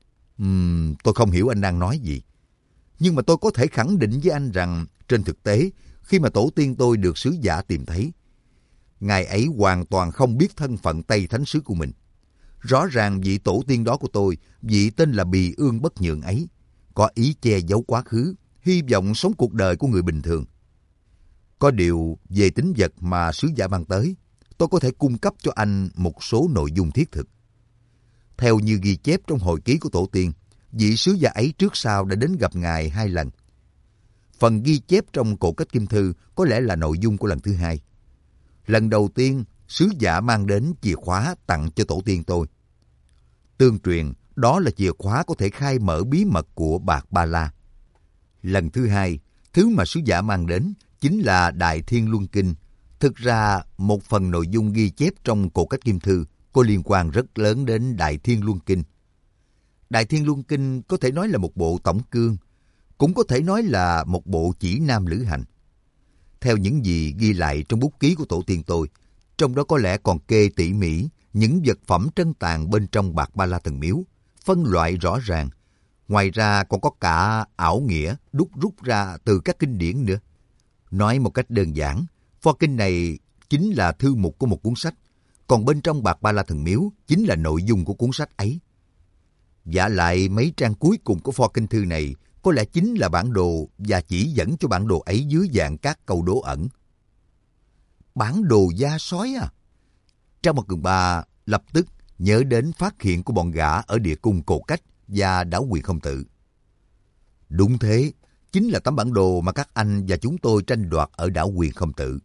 Tôi không hiểu anh đang nói gì. Nhưng mà tôi có thể khẳng định với anh rằng trên thực tế, khi mà tổ tiên tôi được sứ giả tìm thấy, ngài ấy hoàn toàn không biết thân phận Tây Thánh Sứ của mình. Rõ ràng vị tổ tiên đó của tôi, vị tên là Bì Ương Bất Nhượng ấy, có ý che giấu quá khứ, hy vọng sống cuộc đời của người bình thường. Có điều về tín vật mà sứ giả mang tới, tôi có thể cung cấp cho anh một số nội dung thiết thực. Theo như ghi chép trong hồi ký của tổ tiên, vị sứ giả ấy trước sau đã đến gặp ngài 2 lần. Phần ghi chép trong Cổ Cách Kim Thư có lẽ là nội dung của lần thứ 2. Lần đầu tiên, sứ giả mang đến chìa khóa tặng cho tổ tiên tôi. Tương truyền, đó là chìa khóa có thể khai mở bí mật của Bạc Ba La. Lần thứ 2, thứ mà sứ giả mang đến chính là Đại Thiên Luân Kinh. Thực ra, một phần nội dung ghi chép trong Cổ Cách Kim Thư có liên quan rất lớn đến Đại Thiên Luân Kinh. Đại Thiên Luân Kinh có thể nói là một bộ tổng cương, cũng có thể nói là một bộ chỉ nam lữ hành. Theo những gì ghi lại trong bút ký của tổ tiên tôi, trong đó có lẽ còn kê tỉ mỉ những vật phẩm trân tàn bên trong Bạc Ba La Thần Miếu, phân loại rõ ràng. Ngoài ra còn có cả ảo nghĩa đúc rút ra từ các kinh điển nữa. Nói một cách đơn giản, pho kinh này chính là thư mục của một cuốn sách, còn bên trong Bạc Ba La Thần Miếu chính là nội dung của cuốn sách ấy. Vả lại mấy trang cuối cùng của pho kinh thư này có lẽ chính là bản đồ và chỉ dẫn cho bản đồ ấy dưới dạng các câu đố ẩn. Bản đồ da sói à? Trác Mao Cường Ba lập tức nhớ đến phát hiện của bọn gã ở địa cung Cổ Cách và đảo Quyền Không Tự. Đúng thế, chính là tấm bản đồ mà các anh và chúng tôi tranh đoạt ở đảo Quyền Không Tự.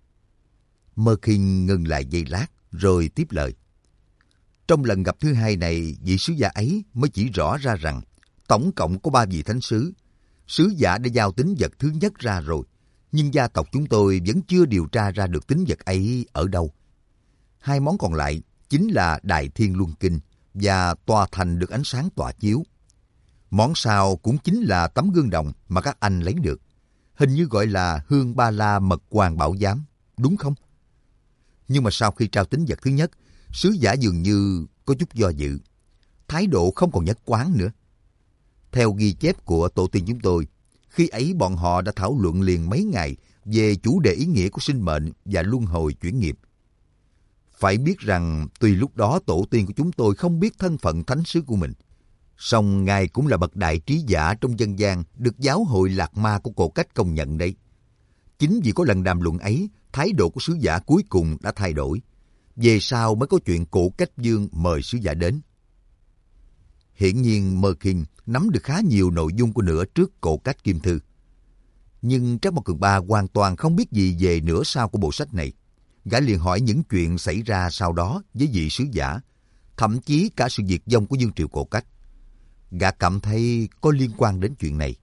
Mơ Kinh ngừng lại giây lát rồi tiếp lời. Trong lần gặp thứ 2 này, vị sứ giả ấy mới chỉ rõ ra rằng tổng cộng có 3 vị thánh sứ. Sứ giả đã giao tín vật thứ nhất ra rồi, nhưng gia tộc chúng tôi vẫn chưa điều tra ra được tín vật ấy ở đâu. 2 món còn lại chính là Đại Thiên Luân Kinh và tòa thành được ánh sáng tỏa chiếu. Món sau cũng chính là tấm gương đồng mà các anh lấy được. Hình như gọi là Hương Ba La Mật Hoàng Bảo Giám, đúng không? Nhưng mà sau khi trao tín vật thứ nhất, sứ giả dường như có chút do dự. Thái độ không còn nhất quán nữa. Theo ghi chép của tổ tiên chúng tôi, khi ấy bọn họ đã thảo luận liền mấy ngày về chủ đề ý nghĩa của sinh mệnh và luân hồi chuyển nghiệp. Phải biết rằng tuy lúc đó tổ tiên của chúng tôi không biết thân phận thánh sứ của mình, song ngài cũng là bậc đại trí giả trong dân gian được giáo hội Lạc Ma của Cổ Cách công nhận đấy. Chính vì có lần đàm luận ấy, thái độ của sứ giả cuối cùng đã thay đổi. về sau mới có chuyện Cổ Cách Dương mời sứ giả đến. Hiển nhiên Mơ Kinh nắm được khá nhiều nội dung của nửa trước Cổ Cách Kim Thư. Nhưng Trác Mộc Cường Ba hoàn toàn không biết gì về nửa sau của bộ sách này. Gã liền hỏi những chuyện xảy ra sau đó với vị sứ giả, thậm chí cả sự diệt vong của Dương Triều Cổ Cách. Gã cảm thấy có liên quan đến chuyện này.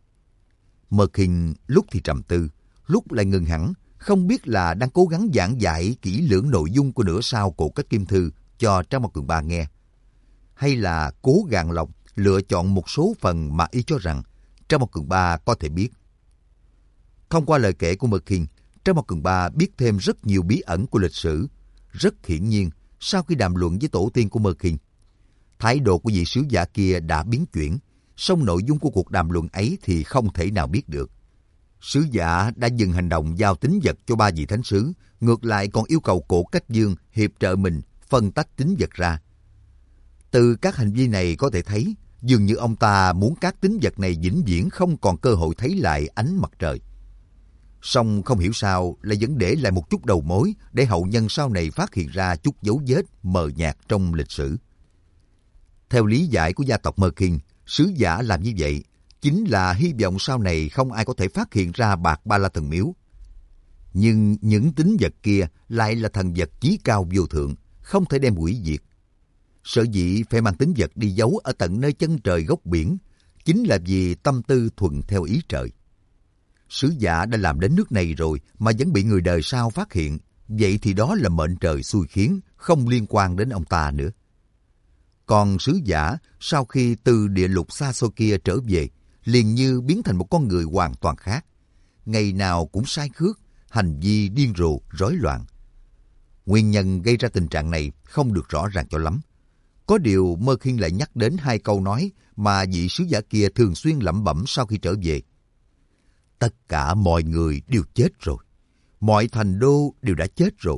Mơ Kinh lúc thì trầm tư, lúc lại ngừng hẳn, không biết là đang cố gắng giảng giải kỹ lưỡng nội dung của nửa sau Cổ Cách Kim Thư cho Trác Mộc Cường Ba nghe, hay là cố gạn lọc lựa chọn một số phần mà y cho rằng Trác Mộc Cường Ba có thể biết. Thông qua lời kể của Mơ Kinh, Trác Mộc Cường Ba biết thêm rất nhiều bí ẩn của lịch sử. Rất hiển nhiên, sau khi đàm luận với tổ tiên của Mơ Kinh, thái độ của vị sứ giả kia đã biến chuyển, song nội dung của cuộc đàm luận ấy thì không thể nào biết được. Sứ giả đã dừng hành động giao tín vật cho 3 vị thánh sứ, ngược lại còn yêu cầu Cổ Cách Dương hiệp trợ mình phân tách tín vật ra. Từ các hành vi này có thể thấy, dường như ông ta muốn các tín vật này vĩnh viễn không còn cơ hội thấy lại ánh mặt trời. Song không hiểu sao lại vẫn để lại một chút đầu mối để hậu nhân sau này phát hiện ra chút dấu vết mờ nhạt trong lịch sử. Theo lý giải của gia tộc Mơ Kinh, sứ giả làm như vậy chính là hy vọng sau này không ai có thể phát hiện ra bạc Ba La Thần Miếu. Nhưng những tín vật kia lại là thần vật chí cao vô thượng, không thể đem hủy diệt. Sở dĩ phải mang tín vật đi giấu ở tận nơi chân trời góc biển, chính là vì tâm tư thuận theo ý trời. Sứ giả đã làm đến nước này rồi mà vẫn bị người đời sau phát hiện, vậy thì đó là mệnh trời xui khiến, không liên quan đến ông ta nữa. Còn sứ giả, sau khi từ địa lục xa xôi kia trở về, liền như biến thành một con người hoàn toàn khác. Ngày nào cũng sai khước, hành vi điên rồ, rối loạn. Nguyên nhân gây ra tình trạng này không được rõ ràng cho lắm. Có điều Mơ Kinh lại nhắc đến 2 câu nói mà vị sứ giả kia thường xuyên lẩm bẩm sau khi trở về. Tất cả mọi người đều chết rồi. Mọi thành đô đều đã chết rồi.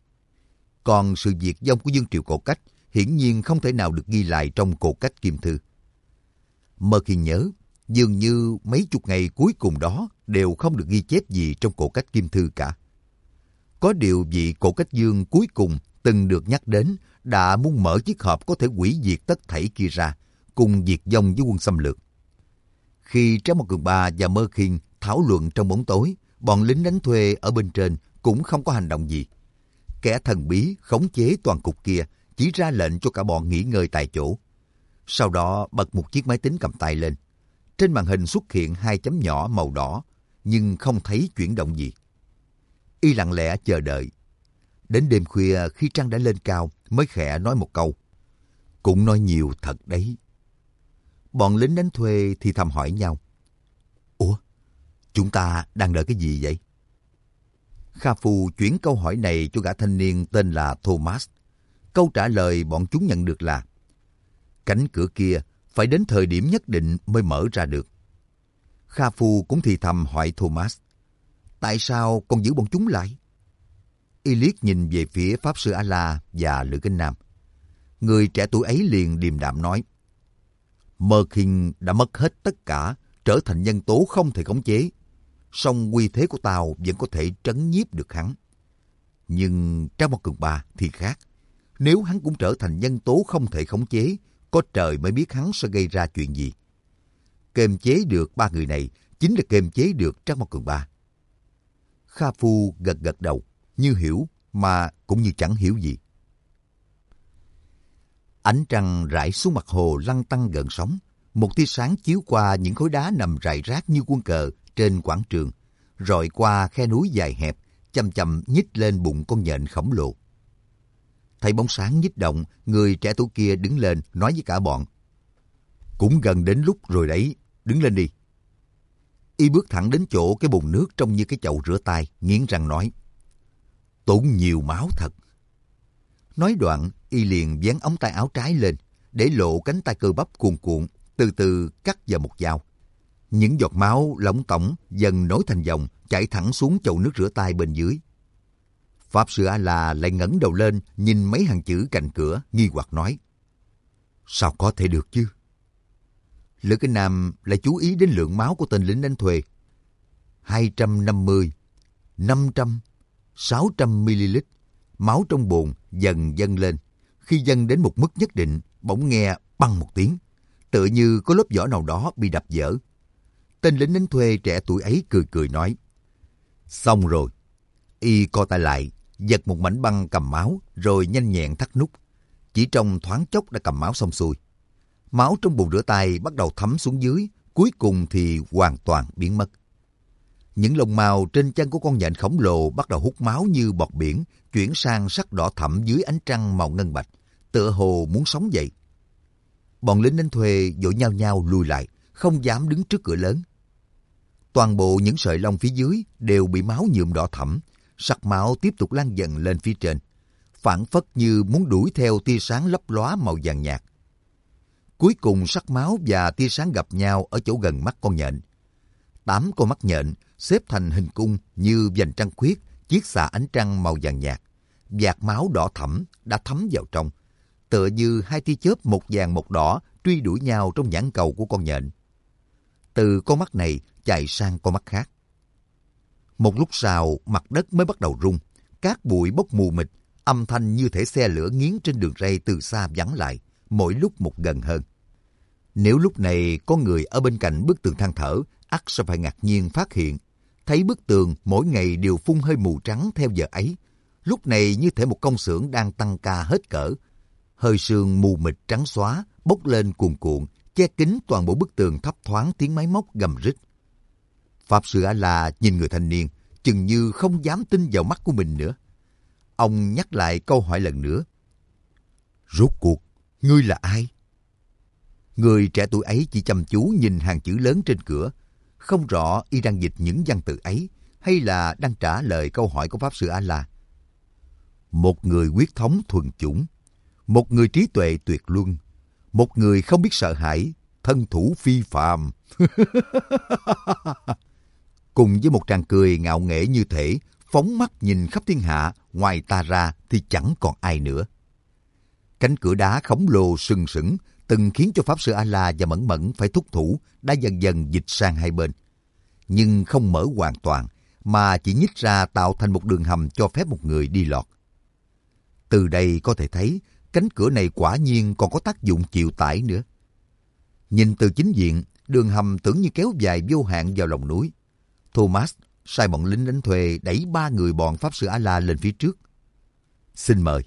Còn sự diệt vong của Dương Triều Cổ Cách hiển nhiên không thể nào được ghi lại trong Cổ Cách Kim Thư. Mơ Kinh nhớ, dường như mấy chục ngày cuối cùng đó đều không được ghi chép gì trong Cổ Cách Kim Thư cả. Có điều vị Cổ Cách Dương cuối cùng từng được nhắc đến đã muốn mở chiếc hộp có thể hủy diệt tất thảy kia ra, cùng diệt vong với quân xâm lược. Khi Trác Mộc Cường Ba và Mơ Kinh thảo luận trong bóng tối, bọn lính đánh thuê ở bên trên cũng không có hành động gì. Kẻ thần bí khống chế toàn cục kia chỉ ra lệnh cho cả bọn nghỉ ngơi tại chỗ. Sau đó bật một chiếc máy tính cầm tay lên. Trên màn hình xuất hiện 2 chấm nhỏ màu đỏ, nhưng không thấy chuyển động gì. Y lặng lẽ chờ đợi. Đến đêm khuya khi trăng đã lên cao mới khẽ nói một câu. Cũng nói nhiều thật đấy. Bọn lính đánh thuê thì thầm hỏi nhau. Ủa, chúng ta đang đợi cái gì vậy? Kha Phu chuyển câu hỏi này cho gã thanh niên tên là Thomas. Câu trả lời bọn chúng nhận được là cánh cửa kia phải đến thời điểm nhất định mới mở ra được. Kha Phu cũng thì thầm hỏi Thomas. Tại sao còn giữ bọn chúng lại? Y liếc nhìn về phía Pháp Sư A-La và Lữ Kinh Nam. Người trẻ tuổi ấy liền điềm đạm nói. Mơ Kinh đã mất hết tất cả, trở thành nhân tố không thể khống chế. Song uy thế của tao vẫn có thể trấn nhiếp được hắn. Nhưng Trác Mộc Cường Ba thì khác. Nếu hắn cũng trở thành nhân tố không thể khống chế, có trời mới biết hắn sẽ gây ra chuyện gì. Kiềm chế được 3 người này chính là kiềm chế được Trác Mộc Cường Ba. Kha Phu gật gật đầu, như hiểu mà cũng như chẳng hiểu gì. Ánh trăng rải xuống mặt hồ lăn tăn gần sóng. Một tia sáng chiếu qua những khối đá nằm rải rác như quân cờ trên quảng trường, rọi qua khe núi dài hẹp, chậm chậm nhích lên bụng con nhện khổng lồ. Thấy bóng sáng nhích động, người trẻ tuổi kia đứng lên nói với cả bọn. Cũng gần đến lúc rồi đấy, đứng lên đi. Y bước thẳng đến chỗ cái bồn nước trông như cái chậu rửa tay, nghiến răng nói. Tốn nhiều máu thật. Nói đoạn, Y liền vén ống tay áo trái lên, để lộ cánh tay cơ bắp cuồn cuộn, từ từ cắt vào một dao. Những giọt máu lỏng tổng dần nối thành dòng, chảy thẳng xuống chậu nước rửa tay bên dưới. Pháp Sư A-La lại ngẩng đầu lên, nhìn mấy hàng chữ cạnh cửa, nghi hoặc nói. Sao có thể được chứ? Lữ Kinh Nam lại chú ý đến lượng máu của tên lính đánh thuê. 250, 500, 600 ml, máu trong bồn dần dâng lên. Khi dâng đến một mức nhất định, bỗng nghe băng một tiếng, tựa như có lớp vỏ nào đó bị đập vỡ. Tên lính đánh thuê trẻ tuổi ấy cười cười nói, xong rồi. Y co tay lại, giật một mảnh băng cầm máu, rồi nhanh nhẹn thắt nút. Chỉ trong thoáng chốc đã cầm máu xong xuôi. Máu trong bồn rửa tay bắt đầu thấm xuống dưới, cuối cùng thì hoàn toàn biến mất. Những lông mao trên chân của con nhện khổng lồ bắt đầu hút máu như bọt biển, chuyển sang sắc đỏ thẫm dưới ánh trăng màu ngân bạch, tựa hồ muốn sống dậy. Bọn lính đánh thuê vội nhao nhao lùi lại, không dám đứng trước cửa lớn. Toàn bộ những sợi lông phía dưới đều bị máu nhuộm đỏ thẫm, sắc máu tiếp tục lan dần lên phía trên, phảng phất như muốn đuổi theo tia sáng lấp lóa màu vàng nhạt. Cuối cùng sắc máu và tia sáng gặp nhau ở chỗ gần mắt con nhện. 8 con mắt nhện xếp thành hình cung như vành trăng khuyết, chiết xạ ánh trăng màu vàng nhạt. Vạt máu đỏ thẫm đã thấm vào trong, tựa như hai tia chớp một vàng một đỏ truy đuổi nhau trong nhãn cầu của con nhện. Từ con mắt này chạy sang con mắt khác. Một lúc sau, mặt đất mới bắt đầu rung, cát bụi bốc mù mịt, âm thanh như thể xe lửa nghiến trên đường ray từ xa vẳng lại, mỗi lúc một gần hơn. Nếu lúc này có người ở bên cạnh bức tường than thở, ắt sẽ phải ngạc nhiên phát hiện, thấy bức tường mỗi ngày đều phun hơi mù trắng theo giờ ấy. Lúc này như thể một công xưởng đang tăng ca hết cỡ. Hơi sương mù mịt trắng xóa, bốc lên cuồn cuộn, che kín toàn bộ bức tường thấp thoáng tiếng máy móc gầm rít. Pháp sư A-la nhìn người thanh niên, chừng như không dám tin vào mắt của mình nữa. Ông nhắc lại câu hỏi lần nữa. Rốt cuộc, ngươi là ai? Người trẻ tuổi ấy chỉ chăm chú nhìn hàng chữ lớn trên cửa, không rõ y đang dịch những văn tự ấy hay là đang trả lời câu hỏi của Pháp sư A-la. Một người huyết thống thuần chủng, một người trí tuệ tuyệt luân, một người không biết sợ hãi, thân thủ phi phàm. Cùng với một tràng cười ngạo nghễ như thể phóng mắt nhìn khắp thiên hạ, ngoài ta ra thì chẳng còn ai nữa. Cánh cửa đá khổng lồ sừng sững từng khiến cho Pháp sư A-la và Mẫn Mẫn phải thúc thủ đã dần dần dịch sang hai bên. Nhưng không mở hoàn toàn, mà chỉ nhích ra tạo thành một đường hầm cho phép một người đi lọt. Từ đây có thể thấy, cánh cửa này quả nhiên còn có tác dụng chịu tải nữa. Nhìn từ chính diện, đường hầm tưởng như kéo dài vô hạn vào lòng núi. Thomas sai bọn lính đánh thuê đẩy 3 người bọn Pháp sư A-la lên phía trước. Xin mời.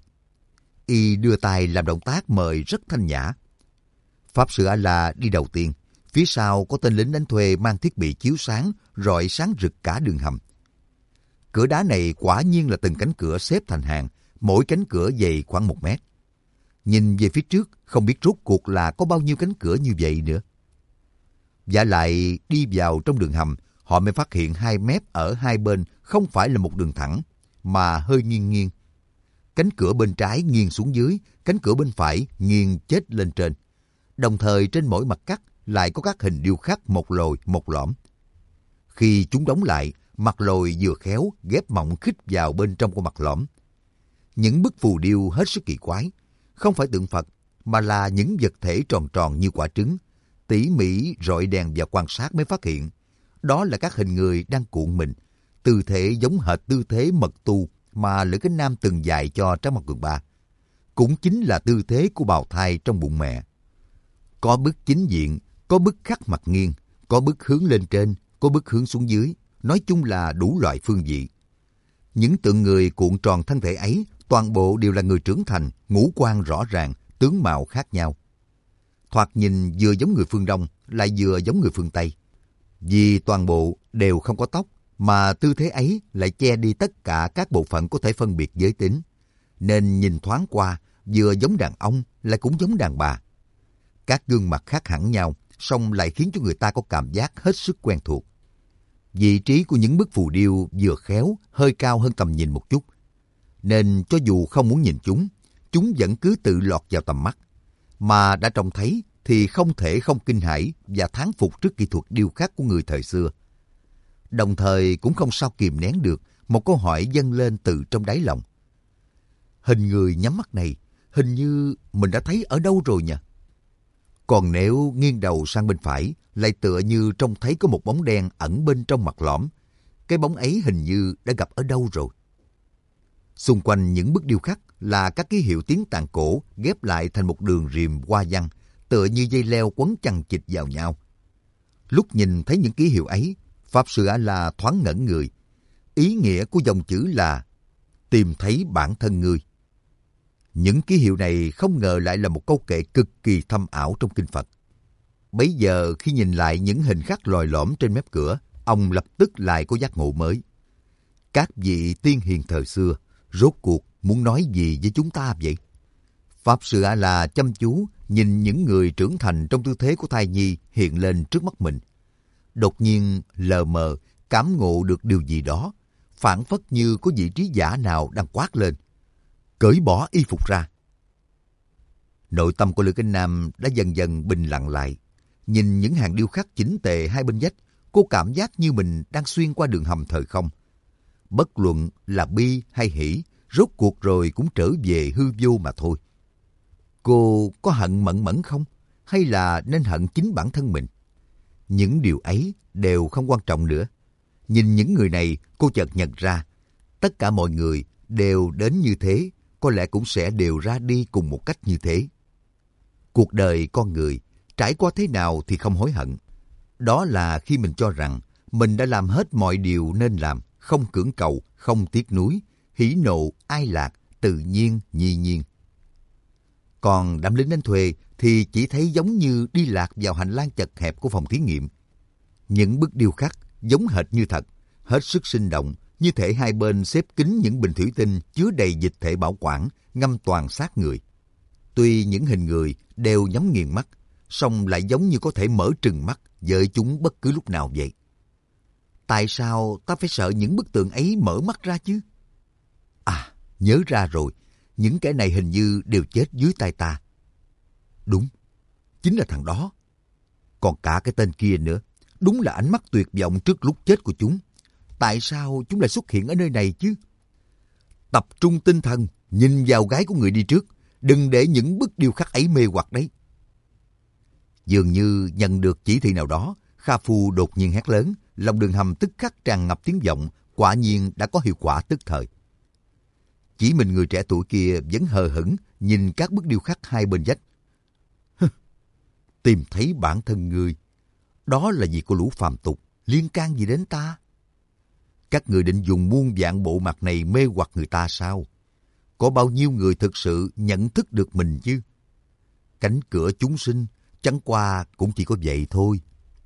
Y đưa tay làm động tác mời rất thanh nhã. Pháp sư A-la đi đầu tiên, phía sau có tên lính đánh thuê mang thiết bị chiếu sáng, rọi sáng rực cả đường hầm. Cửa đá này quả nhiên là từng cánh cửa xếp thành hàng, mỗi cánh cửa dày khoảng 1 mét. Nhìn về phía trước, không biết rốt cuộc là có bao nhiêu cánh cửa như vậy nữa. Vả lại đi vào trong đường hầm, họ mới phát hiện 2 mép ở hai bên không phải là một đường thẳng, mà hơi nghiêng nghiêng. Cánh cửa bên trái nghiêng xuống dưới, cánh cửa bên phải nghiêng chết lên trên. Đồng thời trên mỗi mặt cắt lại có các hình điêu khắc một lồi một lõm. Khi chúng đóng lại, mặt lồi vừa khéo ghép mỏng khít vào bên trong của mặt lõm. Những bức phù điêu hết sức kỳ quái, không phải tượng Phật mà là những vật thể tròn tròn như quả trứng. Tỉ mỉ rọi đèn và quan sát mới phát hiện, đó là các hình người đang cuộn mình, tư thế giống hệt tư thế mật tu mà Lữ Cánh Nam từng dạy cho Tráng Mặt Cường Ba. Cũng chính là tư thế của bào thai trong bụng mẹ. Có bức chính diện, có bức khắc mặt nghiêng, có bức hướng lên trên, có bức hướng xuống dưới, nói chung là đủ loại phương vị. Những tượng người cuộn tròn thân thể ấy toàn bộ đều là người trưởng thành, ngũ quan rõ ràng, tướng mạo khác nhau. Thoạt nhìn vừa giống người phương Đông, lại vừa giống người phương Tây. Vì toàn bộ đều không có tóc, mà tư thế ấy lại che đi tất cả các bộ phận có thể phân biệt giới tính. Nên nhìn thoáng qua, vừa giống đàn ông, lại cũng giống đàn bà. Các gương mặt khác hẳn nhau, song lại khiến cho người ta có cảm giác hết sức quen thuộc. Vị trí của những bức phù điêu vừa khéo, hơi cao hơn tầm nhìn một chút. Nên cho dù không muốn nhìn chúng vẫn cứ tự lọt vào tầm mắt. Mà đã trông thấy thì không thể không kinh hãi và thán phục trước kỹ thuật điêu khắc của người thời xưa. Đồng thời cũng không sao kìm nén được một câu hỏi dâng lên từ trong đáy lòng. Hình người nhắm mắt này, hình như mình đã thấy ở đâu rồi nhỉ? Còn nếu nghiêng đầu sang bên phải, lại tựa như trông thấy có một bóng đen ẩn bên trong mặt lõm. Cái bóng ấy hình như đã gặp ở đâu rồi. Xung quanh những bức điêu khắc là các ký hiệu tiếng Tạng cổ ghép lại thành một đường rìm hoa văn, tựa như dây leo quấn chằng chịt vào nhau. Lúc nhìn thấy những ký hiệu ấy, Pháp Sư A-la thoáng ngẩn người. Ý nghĩa của dòng chữ là tìm thấy bản thân ngươi. Những ký hiệu này không ngờ lại là một câu kệ cực kỳ thâm ảo trong kinh Phật. Bấy giờ khi nhìn lại những hình khắc lồi lõm trên mép cửa, ông lập tức lại có giác ngộ mới. Các vị tiên hiền thời xưa, rốt cuộc muốn nói gì với chúng ta vậy? Pháp Sư A-la chăm chú nhìn những người trưởng thành trong tư thế của thai nhi hiện lên trước mắt mình. Đột nhiên lờ mờ cảm ngộ được điều gì đó, phảng phất như có vị trí giả nào đang quát lên: cởi bỏ y phục ra. Nội tâm của Lữ Kinh Nam đã dần dần bình lặng lại. Nhìn những hàng điêu khắc chỉnh tề hai bên vách, cô cảm giác như mình đang xuyên qua đường hầm thời không. Bất luận là bi hay hỷ, rốt cuộc rồi cũng trở về hư vô mà thôi. Cô có hận Mẫn Mẫn không? Hay là nên hận chính bản thân mình? Những điều ấy đều không quan trọng nữa. Nhìn những người này, cô chợt nhận ra, tất cả mọi người đều đến như thế, có lẽ cũng sẽ đều ra đi cùng một cách như thế. Cuộc đời con người, trải qua thế nào thì không hối hận. Đó là khi mình cho rằng mình đã làm hết mọi điều nên làm, không cưỡng cầu, không tiếc nuối, hỉ nộ, ai lạc, tự nhiên, nhi nhiên. Còn đám lính đánh thuê thì chỉ thấy giống như đi lạc vào hành lang chật hẹp của phòng thí nghiệm. Những bức điêu khắc giống hệt như thật, hết sức sinh động, như thể hai bên xếp kín những bình thủy tinh chứa đầy dịch thể bảo quản, ngâm toàn xác người. Tuy những hình người đều nhắm nghiền mắt, song lại giống như có thể mở trừng mắt với chúng bất cứ lúc nào vậy. Tại sao ta phải sợ những bức tượng ấy mở mắt ra chứ? À, nhớ ra rồi, những kẻ này hình như đều chết dưới tay ta. Đúng, chính là thằng đó. Còn cả cái tên kia nữa, đúng là ánh mắt tuyệt vọng trước lúc chết của chúng. Tại sao chúng lại xuất hiện ở nơi này chứ? Tập trung tinh thần, nhìn vào gái của người đi trước, đừng để những bức điêu khắc ấy mê hoặc đấy. Dường như nhận được chỉ thị nào đó, Kha Phu đột nhiên hét lớn, lòng đường hầm tức khắc tràn ngập tiếng vọng, quả nhiên đã có hiệu quả tức thời. Chỉ mình người trẻ tuổi kia vẫn hờ hững nhìn các bức điêu khắc hai bên vách. Tìm thấy bản thân ngươi, đó là việc của lũ phàm tục, liên can gì đến ta? Các người định dùng muôn vạn bộ mặt này mê hoặc người ta sao? Có bao nhiêu người thực sự nhận thức được mình chứ? Cánh cửa chúng sinh chẳng qua cũng chỉ có vậy thôi.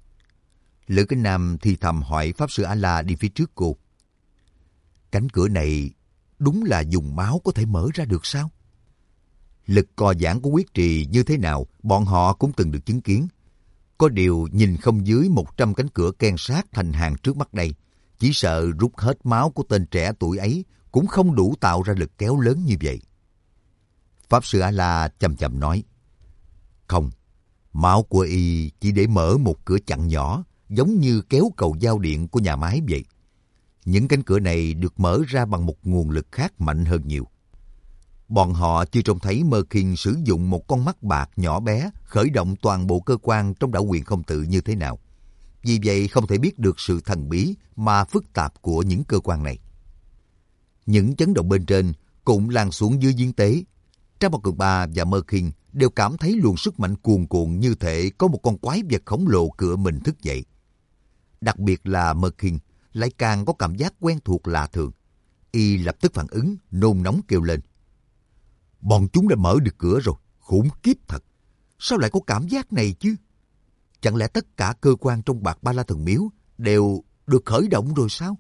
Lữ Kinh Nam thì thầm hỏi Pháp Sư A-la đi phía trước cô. Cánh cửa này đúng là dùng máu có thể mở ra được sao? Lực co giãn của quyết trì như thế nào, bọn họ cũng từng được chứng kiến. Có điều nhìn không dưới 100 cánh cửa keng sát thành hàng trước mắt đây, chỉ sợ rút hết máu của tên trẻ tuổi ấy cũng không đủ tạo ra lực kéo lớn như vậy. Pháp Sư A-la chậm chậm nói, không, máu của y chỉ để mở một cửa chặn nhỏ, giống như kéo cầu giao điện của nhà máy vậy. Những cánh cửa này được mở ra bằng một nguồn lực khác mạnh hơn nhiều. Bọn họ chưa trông thấy Mơ Kinh sử dụng một con mắt bạc nhỏ bé khởi động toàn bộ cơ quan trong đảo quyền không tự như thế nào. Vì vậy không thể biết được sự thần bí mà phức tạp của những cơ quan này. Những chấn động bên trên cũng lan xuống dưới giếng tế. Trang Một Cường Ba và Mơ Kinh đều cảm thấy luồng sức mạnh cuồn cuộn như thể có một con quái vật khổng lồ cựa mình thức dậy. Đặc biệt là Mơ Kinh lại càng có cảm giác quen thuộc lạ thường. Y lập tức phản ứng, nôn nóng kêu lên. Bọn chúng đã mở được cửa rồi, khủng khiếp thật. Sao lại có cảm giác này chứ? Chẳng lẽ tất cả cơ quan trong Bạt Ba La Thần Miếu đều được khởi động rồi sao?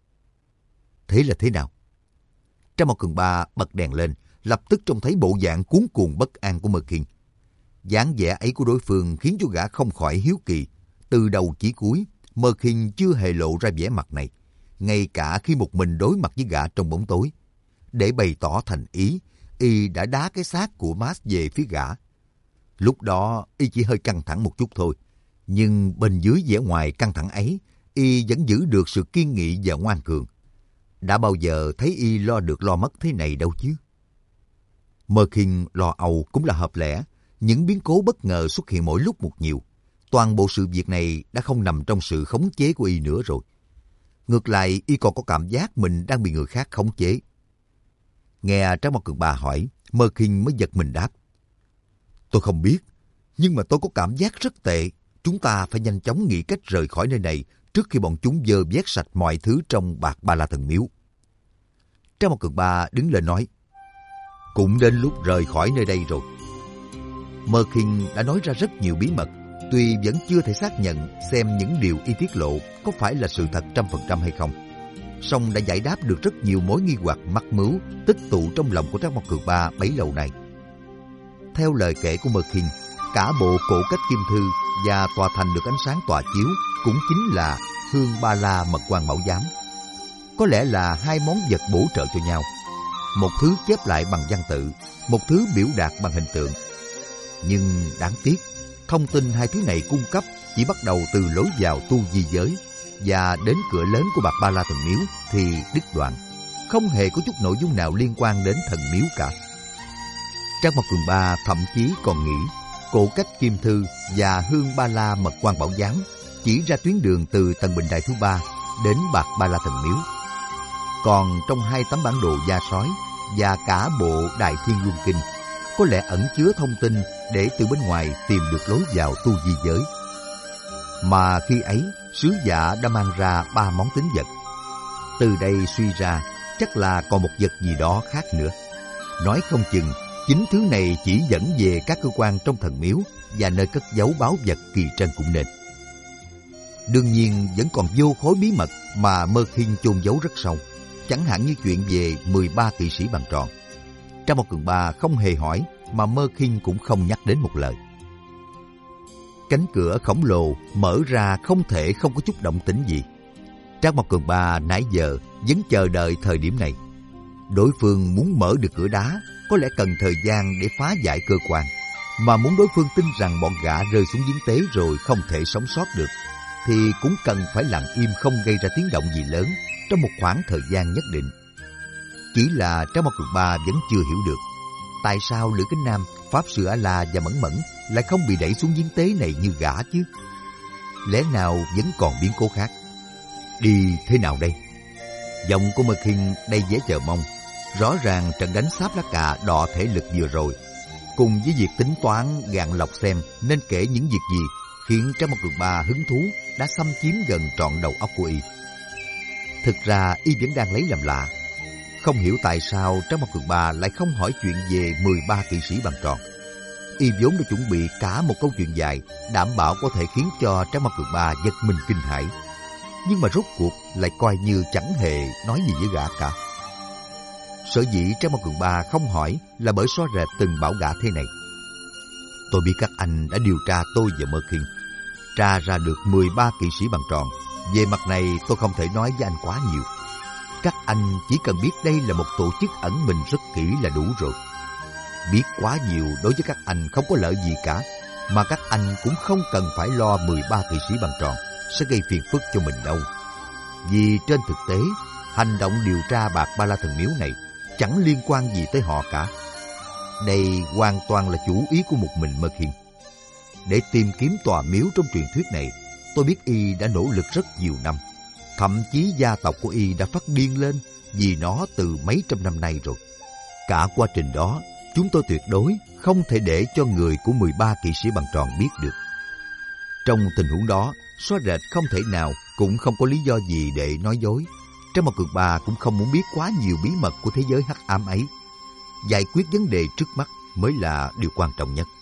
Thế là thế nào? Trang Một Cường Ba bật đèn lên, lập tức trông thấy bộ dạng cuống cuồng bất an của Mơ Kinh. Dáng vẻ ấy của đối phương khiến cho gã không khỏi hiếu kỳ. Từ đầu chí cuối, Mơ Kinh chưa hề lộ ra vẻ mặt này, ngay cả khi một mình đối mặt với gã trong bóng tối. Để bày tỏ thành ý, y đã đá cái xác của Max về phía gã. Lúc đó, y chỉ hơi căng thẳng một chút thôi. Nhưng bên dưới vẻ ngoài căng thẳng ấy, y vẫn giữ được sự kiên nghị và ngoan cường. Đã bao giờ thấy y lo được lo mất thế này đâu chứ. Mơ Kinh lo âu cũng là hợp lẽ. Những biến cố bất ngờ xuất hiện mỗi lúc một nhiều. Toàn bộ sự việc này đã không nằm trong sự khống chế của y nữa rồi. Ngược lại, y còn có cảm giác mình đang bị người khác khống chế. Nghe Trác Mao Cường Ba hỏi, Mơ Khiên mới giật mình đáp. Tôi không biết, nhưng mà tôi có cảm giác rất tệ. Chúng ta phải nhanh chóng nghĩ cách rời khỏi nơi này trước khi bọn chúng dơ vét sạch mọi thứ trong Bạc Ba La Thần Miếu. Trác Mao Cường Ba đứng lên nói, cũng đến lúc rời khỏi nơi đây rồi. Mơ Khiên đã nói ra rất nhiều bí mật, tuy vẫn chưa thể xác nhận xem những điều y tiết lộ có phải là sự thật 100% hay không. Song đã giải đáp được rất nhiều mối nghi hoặc mắc mứu tích tụ trong lòng của Trác Mao Cường Ba bấy lâu nay. Theo lời kể của Mơ Khiên, cả bộ cổ cách kim thư và tòa thành được ánh sáng tỏa chiếu cũng chính là Hương Ba La Mật Quan Bảo Giám. Có lẽ là hai món vật bổ trợ cho nhau. Một thứ chép lại bằng văn tự, một thứ biểu đạt bằng hình tượng. Nhưng đáng tiếc, thông tin hai thứ này cung cấp chỉ bắt đầu từ lối vào tu di giới và đến cửa lớn của Bạc Ba La Thần Miếu thì đứt đoạn, không hề có chút nội dung nào liên quan đến thần miếu cả. Trác Mao Cường Ba thậm chí còn nghĩ cổ cách kim thư và Hương Ba La Mật Quan Bảo Giám chỉ ra tuyến đường từ tầng bình đài thứ 3 đến Bạc Ba La Thần Miếu. Còn trong hai tấm bản đồ da sói và cả bộ Đại Thiên Luân Kinh có lẽ ẩn chứa thông tin để từ bên ngoài tìm được lối vào tu di giới. Mà khi ấy, sứ giả đã mang ra 3 món tín vật. Từ đây suy ra, chắc là còn một vật gì đó khác nữa. Nói không chừng, chính thứ này chỉ dẫn về các cơ quan trong thần miếu và nơi cất giấu báu vật kỳ trân cũng nên. Đương nhiên, vẫn còn vô khối bí mật mà Mơ Khiên chôn giấu rất sâu, chẳng hạn như chuyện về 13 kỵ sĩ bằng tròn. Trác Mao Cường Ba không hề hỏi, mà Mơ Khiên cũng không nhắc đến một lời. Cánh cửa khổng lồ mở ra không thể không có chút động tĩnh gì. Trác Mao Cường Ba nãy giờ vẫn chờ đợi thời điểm này. Đối phương muốn mở được cửa đá có lẽ cần thời gian để phá giải cơ quan, mà muốn đối phương tin rằng bọn gã rơi xuống giếng tế rồi không thể sống sót được, thì cũng cần phải lặng im không gây ra tiếng động gì lớn trong một khoảng thời gian nhất định. Chỉ là Trác Mao Cường Ba vẫn chưa hiểu được tại sao Lữ Kính Nam, Pháp Sư A-la và Mẫn Mẫn lại không bị đẩy xuống giếng tế này như gã chứ. Lẽ nào vẫn còn biến cố khác? Đi thế nào đây? Giọng của Mơ Khiên đầy vẻ chờ mong. Rõ ràng trận đánh Sáp Lá Cà đọ thể lực vừa rồi, cùng với việc tính toán gạn lọc xem nên kể những việc gì, khiến Trác Mao Cường Ba hứng thú đã xâm chiếm gần trọn đầu óc của y. Thực ra y vẫn đang lấy làm lạ. Không hiểu tại sao Trác Mao Cường Ba lại không hỏi chuyện về 13 kỵ sĩ bằng tròn. Y vốn đã chuẩn bị cả một câu chuyện dài, đảm bảo có thể khiến cho Trác Mao Cường Ba giật mình kinh hãi. Nhưng mà rốt cuộc lại coi như chẳng hề nói gì với gã cả. Sở dĩ Trác Mao Cường Ba không hỏi là bởi Xóa Rệt từng bảo gã thế này. Tôi biết các anh đã điều tra tôi và Mơ Khiên, tra ra được 13 kỵ sĩ bằng tròn. Về mặt này tôi không thể nói với anh quá nhiều. Các anh chỉ cần biết đây là một tổ chức ẩn mình rất kỹ là đủ rồi. Biết quá nhiều đối với các anh không có lợi gì cả, mà các anh cũng không cần phải lo 13 kỵ sĩ bằng tròn sẽ gây phiền phức cho mình đâu. Vì trên thực tế, hành động điều tra Bạc Ba La Thần Miếu này chẳng liên quan gì tới họ cả. Đây hoàn toàn là chủ ý của một mình Mơ Khiên. Để tìm kiếm tòa miếu trong truyền thuyết này, tôi biết y đã nỗ lực rất nhiều năm. Thậm chí gia tộc của y đã phát điên lên vì nó từ mấy trăm năm nay rồi. Cả quá trình đó, chúng tôi tuyệt đối không thể để cho người của 13 kỵ sĩ bằng tròn biết được. Trong tình huống đó, Xóa Rệt không thể nào, cũng không có lý do gì để nói dối. Trác Mao Cường Ba cũng không muốn biết quá nhiều bí mật của thế giới hắc ám ấy. Giải quyết vấn đề trước mắt mới là điều quan trọng nhất.